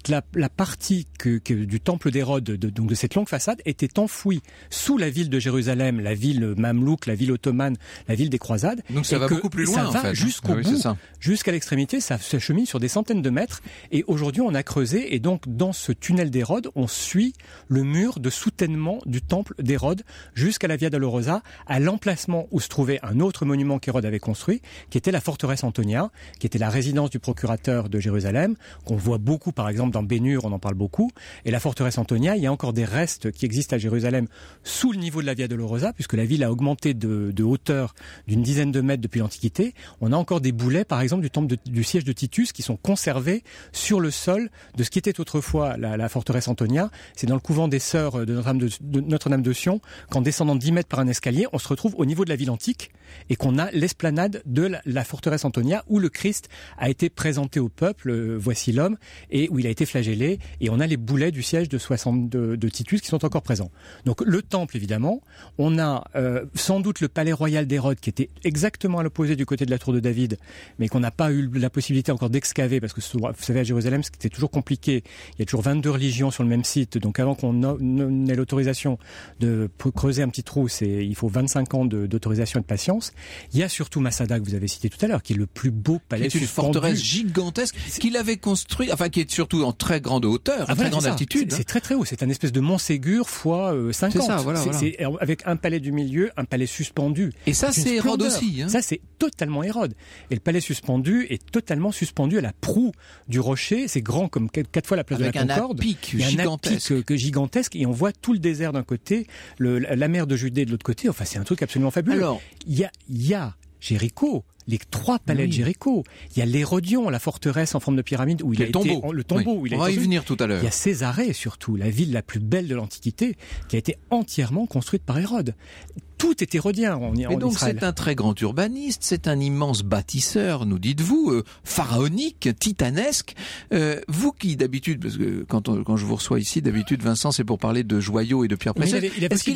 toute la partie du temple d'Hérode, donc de cette longue façade, était enfouie sous la ville de Jérusalem, la ville mamelouk, la ville ottomane, la ville des croisades. Donc ça va beaucoup plus loin, ça va en fait. Jusqu'au bout, jusqu'à l'extrémité, ça chemine sur des centaines de mètres. Et aujourd'hui, on a creusé, et donc dans ce tunnel d'Hérode, on suit le mur de soutènement du temple d'Hérode jusqu'à la Via Dolorosa, à l'emplacement où se trouvait un autre monument qu'Hérode avait construit, qui était la forteresse Antonia, qui était la résidence du procurateur de Jérusalem, qu'on voit beaucoup, par exemple, dans Bénur, on en parle beaucoup. Et la forteresse Antonia, il y a encore des restes qui existent à Jérusalem sous le niveau de la Via Dolorosa, puisque la ville a augmenté de hauteur d'une dizaine de mètres depuis l'Antiquité. On a encore des boulets, par exemple, du temple du siège de Titus, qui sont conservés sur le sol de ce qui était autrefois la forteresse Antonia. C'est dans le couvent des sœurs de Notre-Dame de Sion, qu'en descendant 10 mètres par un escalier, on se retrouve au niveau de la ville antique et qu'on a l'esplanade de la forteresse Antonia où le Christ a été présenté au peuple, voici l'homme, et où il a été flagellé, et on a les boulets du siège de Titus qui sont encore présents. Donc le temple, évidemment, on a sans doute le palais royal d'Hérode qui était exactement à l'opposé du côté de la tour de David, mais qu'on n'a pas eu la possibilité encore d'excaver, parce que vous savez, à Jérusalem, c'était toujours compliqué. Il y a toujours 22 religions sur le même site, donc avant qu'on ait l'autorisation de creuser un petit trou, il faut 25 ans d'autorisation et de patience. Il y a surtout Masada, que vous avez cité tout à l'heure, qui est le plus beau palais suspendu. C'est une forteresse gigantesque qu'il avait construit, enfin qui est surtout en très grande hauteur, très grande altitude. C'est très très haut, c'est un espèce de Montségur fois 50. C'est ça, voilà. C'est avec un palais du milieu, un palais suspendu. Et ça, c'est Hérode aussi. Ça, c'est totalement Hérode. Et le palais suspendu est totalement suspendu à la proue du rocher. C'est grand comme 4 fois la place avec de la Concorde. Il y a un appic gigantesque. Et on voit tout le désert d'un côté, la mer de Judée de l'autre côté. Enfin, c'est un truc absolument fabuleux. Alors, il y a Jéricho, les 3 palais de Jéricho. Il y a l'Hérodion, la forteresse en forme de pyramide où il a été le tombeau. Où il on va y venir tout à l'heure. Il y a Césarée surtout, la ville la plus belle de l'Antiquité, qui a été entièrement construite par Hérode. Tout est hérodien en Israël. Et donc c'est un très grand urbaniste, c'est un immense bâtisseur, nous dites-vous, pharaonique, titanesque. Vous qui d'habitude, parce que quand je vous reçois ici, d'habitude Vincent, c'est pour parler de joyaux et de pierres précieuses.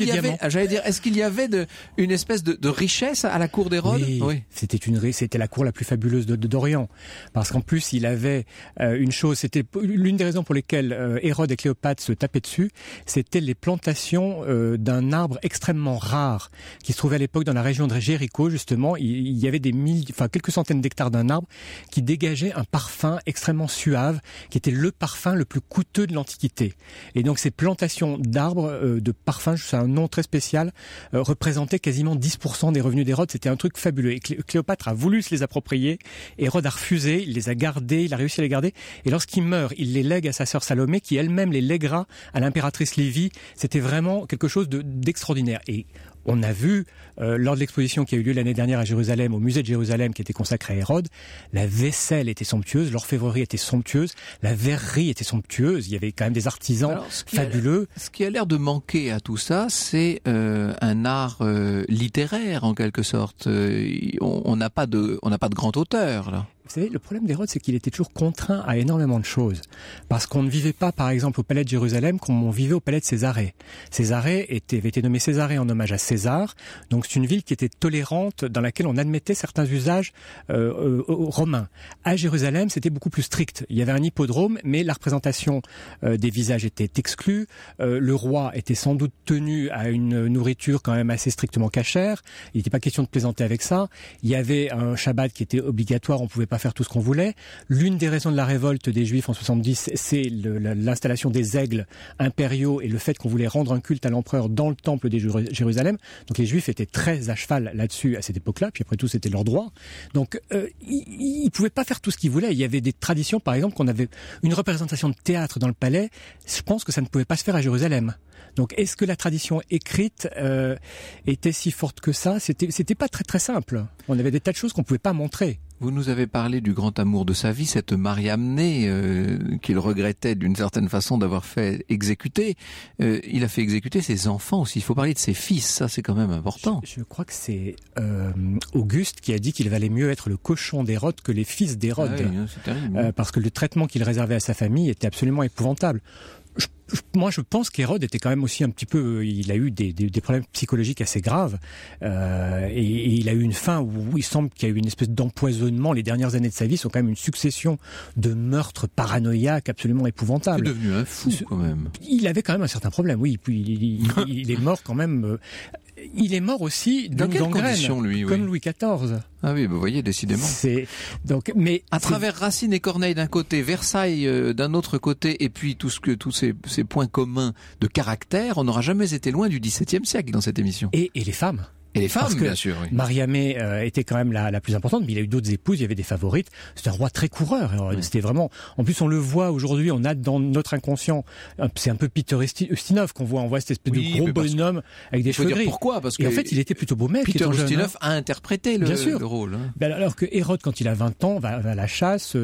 Est-ce qu'il y avait une espèce de richesse à la cour d'Hérode? Oui. C'était la cour la plus fabuleuse d'Orient, parce qu'en plus il avait une chose. C'était l'une des raisons pour lesquelles Hérode et Cléopâtre se tapaient dessus. C'était les plantations d'un arbre extrêmement rare qui se trouvait à l'époque dans la région de Jéricho, justement. Il y avait quelques centaines d'hectares d'un arbre qui dégageait un parfum extrêmement suave, qui était le parfum le plus coûteux de l'Antiquité. Et donc ces plantations d'arbres, de parfums, c'est un nom très spécial, représentaient quasiment 10% des revenus d'Hérode. C'était un truc fabuleux. Et Cléopâtre a voulu se les approprier. Hérode a refusé, il les a gardés, il a réussi à les garder. Et lorsqu'il meurt, il les lègue à sa sœur Salomé, qui elle-même les lèguera à l'impératrice Livie. C'était vraiment quelque chose d'extraordinaire. Et on a vu, lors de l'exposition qui a eu lieu l'année dernière à Jérusalem, au musée de Jérusalem, qui était consacré à Hérode, la vaisselle était somptueuse, l'orfèvrerie était somptueuse, la verrerie était somptueuse. Il y avait quand même des artisans fabuleux. Ce qui a l'air de manquer à tout ça, c'est un art littéraire, en quelque sorte. On n'a pas de grand auteur, là. Vous savez, le problème d'Hérode, c'est qu'il était toujours contraint à énormément de choses. Parce qu'on ne vivait pas, par exemple, au palais de Jérusalem comme on vivait au palais de Césarée. Césarée avait été nommé Césarée en hommage à César. Donc c'est une ville qui était tolérante, dans laquelle on admettait certains usages romains. À Jérusalem, c'était beaucoup plus strict. Il y avait un hippodrome, mais la représentation des visages était exclue. Le roi était sans doute tenu à une nourriture quand même assez strictement cachère. Il n'était pas question de plaisanter avec ça. Il y avait un Shabbat qui était obligatoire, on pouvait pas faire tout ce qu'on voulait. L'une des raisons de la révolte des Juifs en 70, c'est l'installation des aigles impériaux et le fait qu'on voulait rendre un culte à l'empereur dans le temple de Jérusalem. Donc les Juifs étaient très à cheval là-dessus à cette époque-là, puis après tout c'était leur droit. Donc ils pouvaient pas faire tout ce qu'ils voulaient. Il y avait des traditions, par exemple, qu'on avait une représentation de théâtre dans le palais. Je pense que ça ne pouvait pas se faire à Jérusalem. Donc, est-ce que la tradition écrite était si forte que ça? C'était pas très très simple. On avait des tas de choses qu'on pouvait pas montrer. Vous nous avez parlé du grand amour de sa vie, cette Mariamné qu'il regrettait d'une certaine façon d'avoir fait exécuter. Il a fait exécuter ses enfants aussi. Il faut parler de ses fils, ça c'est quand même important. Je crois que c'est Auguste qui a dit qu'il valait mieux être le cochon d'Hérode que les fils d'Hérode. Ah oui, c'est terrible. Parce que le traitement qu'il réservait à sa famille était absolument épouvantable. Moi, je pense qu'Hérode était quand même aussi un petit peu... Il a eu des problèmes psychologiques assez graves. Et il a eu une fin où il semble qu'il y a eu une espèce d'empoisonnement. Les dernières années de sa vie sont quand même une succession de meurtres paranoïaques absolument épouvantables. Il est devenu un fou, quand même. Il avait quand même un certain problème, oui. Puis il est mort quand même... Il est mort aussi d'une gangrène, lui, comme Louis XIV. Ah oui, vous voyez, décidément. Mais à travers Racine et Corneille d'un côté, Versailles d'un autre côté, et puis tous ces points communs de caractère, on n'aura jamais été loin du XVIIe siècle dans cette émission. Et les femmes. Et les femmes, bien sûr. Oui. Marie-Aimée était quand même la plus importante, mais il a eu d'autres épouses, il y avait des favorites. C'était un roi très coureur. C'était vraiment. En plus, on le voit aujourd'hui. On a dans notre inconscient, c'est un peu Peter Ustinov qu'on voit. On voit cette espèce de gros bonhomme avec des cheveux gris. Pourquoi ? Parce que en fait, il était plutôt beau mec. Peter Ustinov a interprété le rôle. Hein. Ben alors que Hérode, quand il a 20 ans, va à la chasse,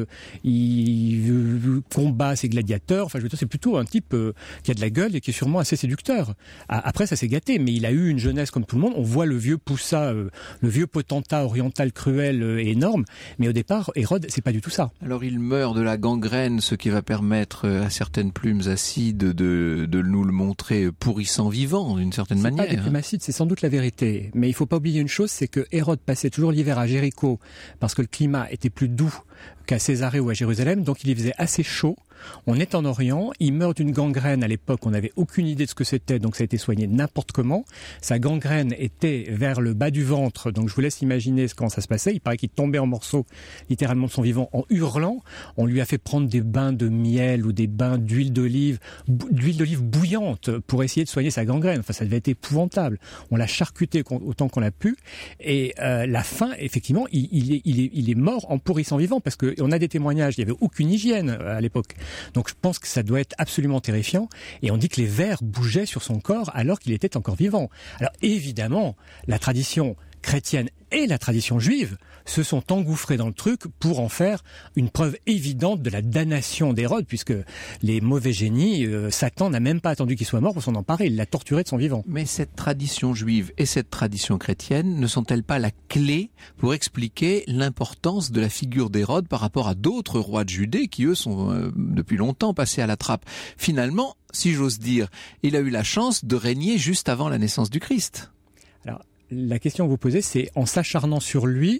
il combat ses gladiateurs. Enfin, je veux dire, c'est plutôt un type qui a de la gueule et qui est sûrement assez séducteur. Après, ça s'est gâté, mais il a eu une jeunesse comme tout le monde. On voit le vieux Poussa, le vieux potentat oriental cruel et énorme, mais au départ, Hérode, c'est pas du tout ça. Alors il meurt de la gangrène, ce qui va permettre à certaines plumes acides de nous le montrer pourrissant vivant, d'une certaine manière. C'est pas des plumes acides, c'est sans doute la vérité. Mais il faut pas oublier une chose, c'est que Hérode passait toujours l'hiver à Jéricho, parce que le climat était plus doux qu'à Césarée ou à Jérusalem, donc il y faisait assez chaud. On est en Orient, il meurt d'une gangrène à l'époque, on n'avait aucune idée de ce que c'était, donc ça a été soigné n'importe comment. Sa gangrène était vers le bas du ventre, donc je vous laisse imaginer comment ça se passait. Il paraît qu'il tombait en morceaux, littéralement de son vivant, en hurlant. On lui a fait prendre des bains de miel ou des bains d'huile d'olive bouillante pour essayer de soigner sa gangrène. Enfin, ça devait être épouvantable. On l'a charcuté autant qu'on l'a pu. Et la fin, effectivement, il est mort en pourrissant vivant, parce qu'on a des témoignages, il n'y avait aucune hygiène à l'époque. Donc je pense que ça doit être absolument terrifiant. Et on dit que les vers bougeaient sur son corps alors qu'il était encore vivant. Alors évidemment, la tradition chrétienne et la tradition juive se sont engouffrés dans le truc pour en faire une preuve évidente de la damnation d'Hérode, puisque les mauvais génies, Satan n'a même pas attendu qu'il soit mort pour s'en emparer, il l'a torturé de son vivant. Mais cette tradition juive et cette tradition chrétienne ne sont-elles pas la clé pour expliquer l'importance de la figure d'Hérode par rapport à d'autres rois de Judée qui, eux, sont depuis longtemps passés à la trappe ? Finalement, si j'ose dire, il a eu la chance de régner juste avant la naissance du Christ. Alors, la question que vous posez, c'est en s'acharnant sur lui,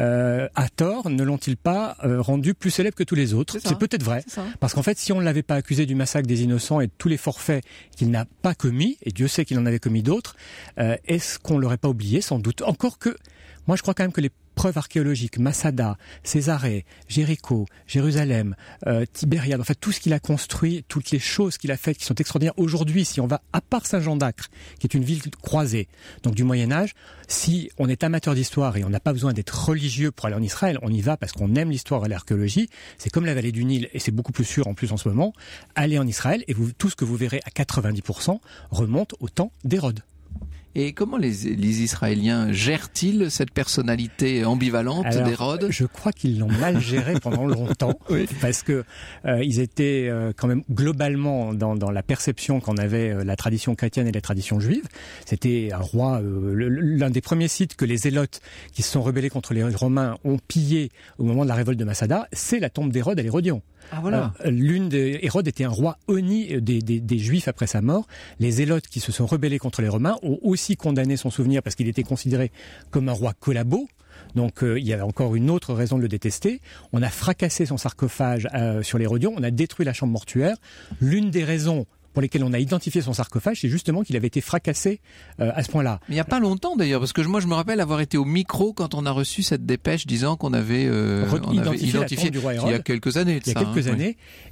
à tort, ne l'ont-ils pas rendu plus célèbre que tous les autres ? C'est peut-être vrai, parce qu'en fait, si on ne l'avait pas accusé du massacre des innocents et de tous les forfaits qu'il n'a pas commis, et Dieu sait qu'il en avait commis d'autres, est-ce qu'on l'aurait pas oublié ? Sans doute. Encore que, moi je crois quand même que les preuves archéologiques, Masada, Césarée, Jéricho, Jérusalem, Tibériade, enfin tout ce qu'il a construit, toutes les choses qu'il a faites qui sont extraordinaires. Aujourd'hui, si on va, à part Saint-Jean d'Acre, qui est une ville croisée, donc du Moyen-Âge, si on est amateur d'histoire et on n'a pas besoin d'être religieux pour aller en Israël, on y va parce qu'on aime l'histoire et l'archéologie, c'est comme la vallée du Nil, et c'est beaucoup plus sûr en plus en ce moment, allez en Israël et tout ce que vous verrez à 90% remonte au temps d'Hérode. Et comment les Israéliens gèrent-ils cette personnalité ambivalente d'Hérode ? Je crois qu'ils l'ont mal géré pendant longtemps, oui. Parce que ils étaient quand même globalement dans la perception qu'en avait la tradition chrétienne et la tradition juive. C'était un roi, l'un des premiers sites que les Zélotes, qui se sont rebellés contre les Romains, ont pillé au moment de la révolte de Masada, c'est la tombe d'Hérode à l'Hérodion. Ah, voilà. Hérode était un roi honni des Juifs après sa mort. Les Zélotes qui se sont rebellés contre les Romains ont aussi condamné son souvenir parce qu'il était considéré comme un roi collabo. Donc il y avait encore une autre raison de le détester. On a fracassé son sarcophage sur l'Hérodion, on a détruit la chambre mortuaire. L'une des raisons pour lesquels on a identifié son sarcophage, c'est justement qu'il avait été fracassé à ce point-là. Mais il n'y a pas longtemps d'ailleurs, parce que moi je me rappelle avoir été au micro quand on a reçu cette dépêche disant qu'on avait identifié du roi Hérode, il y a quelques années. Il y a quelques années. Oui.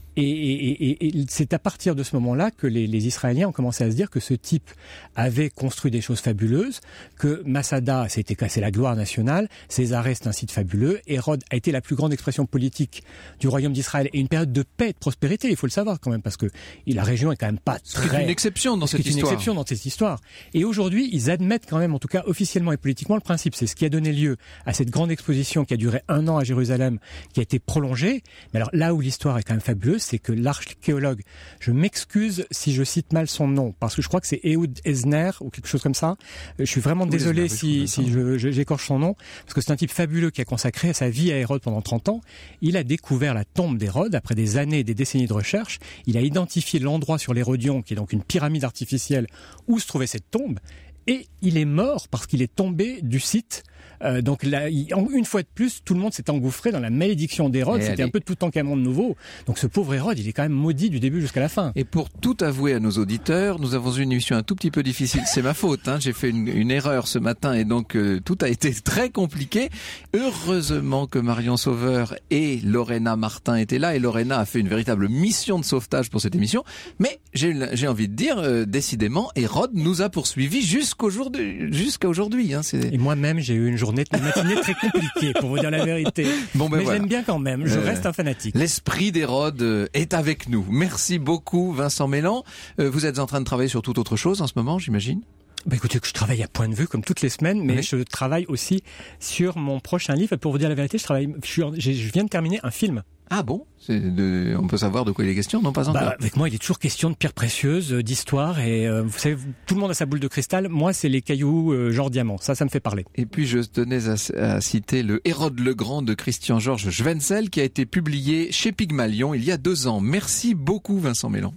Et c'est à partir de ce moment-là que les Israéliens ont commencé à se dire que ce type avait construit des choses fabuleuses, que Masada, c'était cassé la gloire nationale, Césarée, c'est un site fabuleux, Hérode a été la plus grande expression politique du royaume d'Israël et une période de paix et de prospérité, il faut le savoir quand même, parce que la région est quand même pas très... C'est une exception dans cette histoire. C'est une exception dans cette histoire. Et aujourd'hui, ils admettent quand même, en tout cas officiellement et politiquement, le principe. C'est ce qui a donné lieu à cette grande exposition qui a duré 1 an à Jérusalem, qui a été prolongée. Mais alors là où l'histoire est quand même fabuleuse, c'est que l'archéologue, je m'excuse si je cite mal son nom, parce que je crois que c'est Ehud Esner ou quelque chose comme ça. Je suis vraiment désolé si j'écorche son nom, parce que c'est un type fabuleux qui a consacré sa vie à Hérode pendant 30 ans. Il a découvert la tombe d'Hérode après des années et des décennies de recherche. Il a identifié l'endroit sur l'Hérodion, qui est donc une pyramide artificielle, où se trouvait cette tombe. Et il est mort parce qu'il est tombé du site. Donc là, une fois de plus, tout le monde s'est engouffré dans la malédiction d'Hérode. C'était un peu Toutankhamon de nouveau. Donc ce pauvre Hérode, il est quand même maudit du début jusqu'à la fin. Et pour tout avouer à nos auditeurs, nous avons eu une émission un tout petit peu difficile. C'est ma faute, hein. J'ai fait une erreur ce matin et donc tout a été très compliqué. Heureusement que Marion Sauveur et Lorena Martin étaient là, et Lorena a fait une véritable mission de sauvetage pour cette émission. Mais j'ai envie de dire, décidément, Hérode nous a poursuivis jusqu'à aujourd'hui. Hein. Et moi-même, j'ai eu une matinée très compliquée, pour vous dire la vérité. Mais voilà. J'aime bien quand même, je reste un fanatique. L'esprit d'Hérode est avec nous. Merci beaucoup Vincent Mélan. Vous êtes en train de travailler sur toute autre chose en ce moment, j'imagine ? Écoutez, je travaille à point de vue comme toutes les semaines, mais je travaille aussi sur mon prochain livre. Pour vous dire la vérité, je viens de terminer un film. Ah bon ? On peut savoir de quoi il est question ? Non, pas encore. Avec moi, il est toujours question de pierres précieuses, d'histoire, et vous savez, tout le monde a sa boule de cristal. Moi, c'est les cailloux genre diamant. Ça me fait parler. Et puis, je tenais à citer le Hérode le Grand de Christian-Georges Schwenzel, qui a été publié chez Pygmalion il y a 2 ans. Merci beaucoup, Vincent Mélan.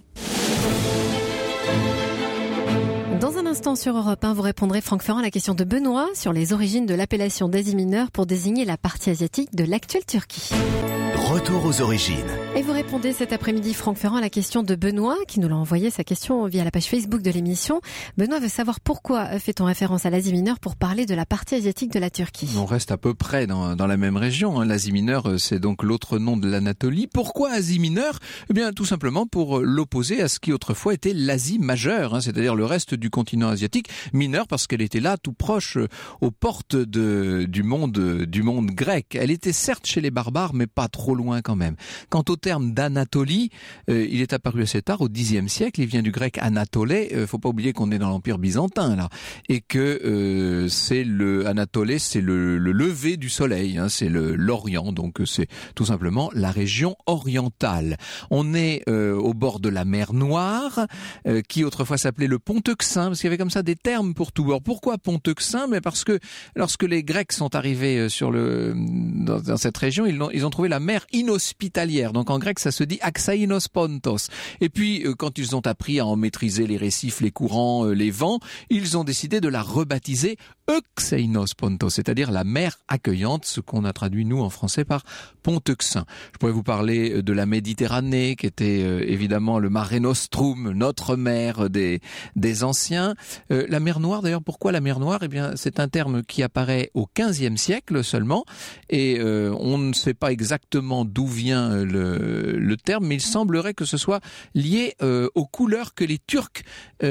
Dans un instant sur Europe 1, vous répondrez Franck Ferrand à la question de Benoît sur les origines de l'appellation d'Asie mineure pour désigner la partie asiatique de l'actuelle Turquie. Retour aux origines. Et vous répondez cet après-midi, Franck Ferrand, à la question de Benoît, qui nous l'a envoyé sa question via la page Facebook de l'émission. Benoît veut savoir pourquoi fait-on référence à l'Asie mineure pour parler de la partie asiatique de la Turquie. On reste à peu près dans la même région. Hein. L'Asie mineure, c'est donc l'autre nom de l'Anatolie. Pourquoi Asie mineure ? Eh bien, tout simplement pour l'opposer à ce qui autrefois était l'Asie majeure, hein, c'est-à-dire le reste du continent asiatique. Mineure parce qu'elle était là, tout proche, aux portes du monde grec. Elle était certes chez les barbares, mais pas trop loin quand même. Quant au terme d'Anatolie, il est apparu assez tard, au Xe siècle. Il vient du grec anatolé. Faut pas oublier qu'on est dans l'Empire byzantin là, et que Anatolé, c'est le lever du soleil. Hein, c'est l'Orient, donc c'est tout simplement la région orientale. On est au bord de la mer Noire, qui autrefois s'appelait le Pont Euxin, parce qu'il y avait comme ça des termes pour tout. Alors pourquoi Pont Euxin ? Mais parce que lorsque les Grecs sont arrivés dans cette région, ils ont trouvé la mer inhospitalière. Donc en grec, ça se dit Axainos Pontos. Et puis, quand ils ont appris à en maîtriser les récifs, les courants, les vents, ils ont décidé de la rebaptiser Euxeinos Pontos, c'est-à-dire la mer accueillante, ce qu'on a traduit nous en français par Pont Euxin. Je pourrais vous parler de la Méditerranée, qui était évidemment le Mare Nostrum, notre mer des anciens. La mer Noire, d'ailleurs, pourquoi la mer Noire ? Eh bien, c'est un terme qui apparaît au XVe siècle seulement, et on ne sait pas exactement d'où vient le terme, mais il semblerait que ce soit lié aux couleurs que les Turcs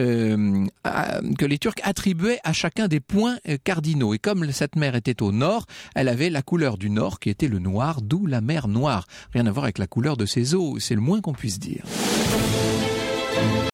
attribuaient à chacun des points cardinaux. Et comme cette mer était au nord, elle avait la couleur du nord qui était le noir, d'où la mer Noire. Rien à voir avec la couleur de ses eaux, c'est le moins qu'on puisse dire.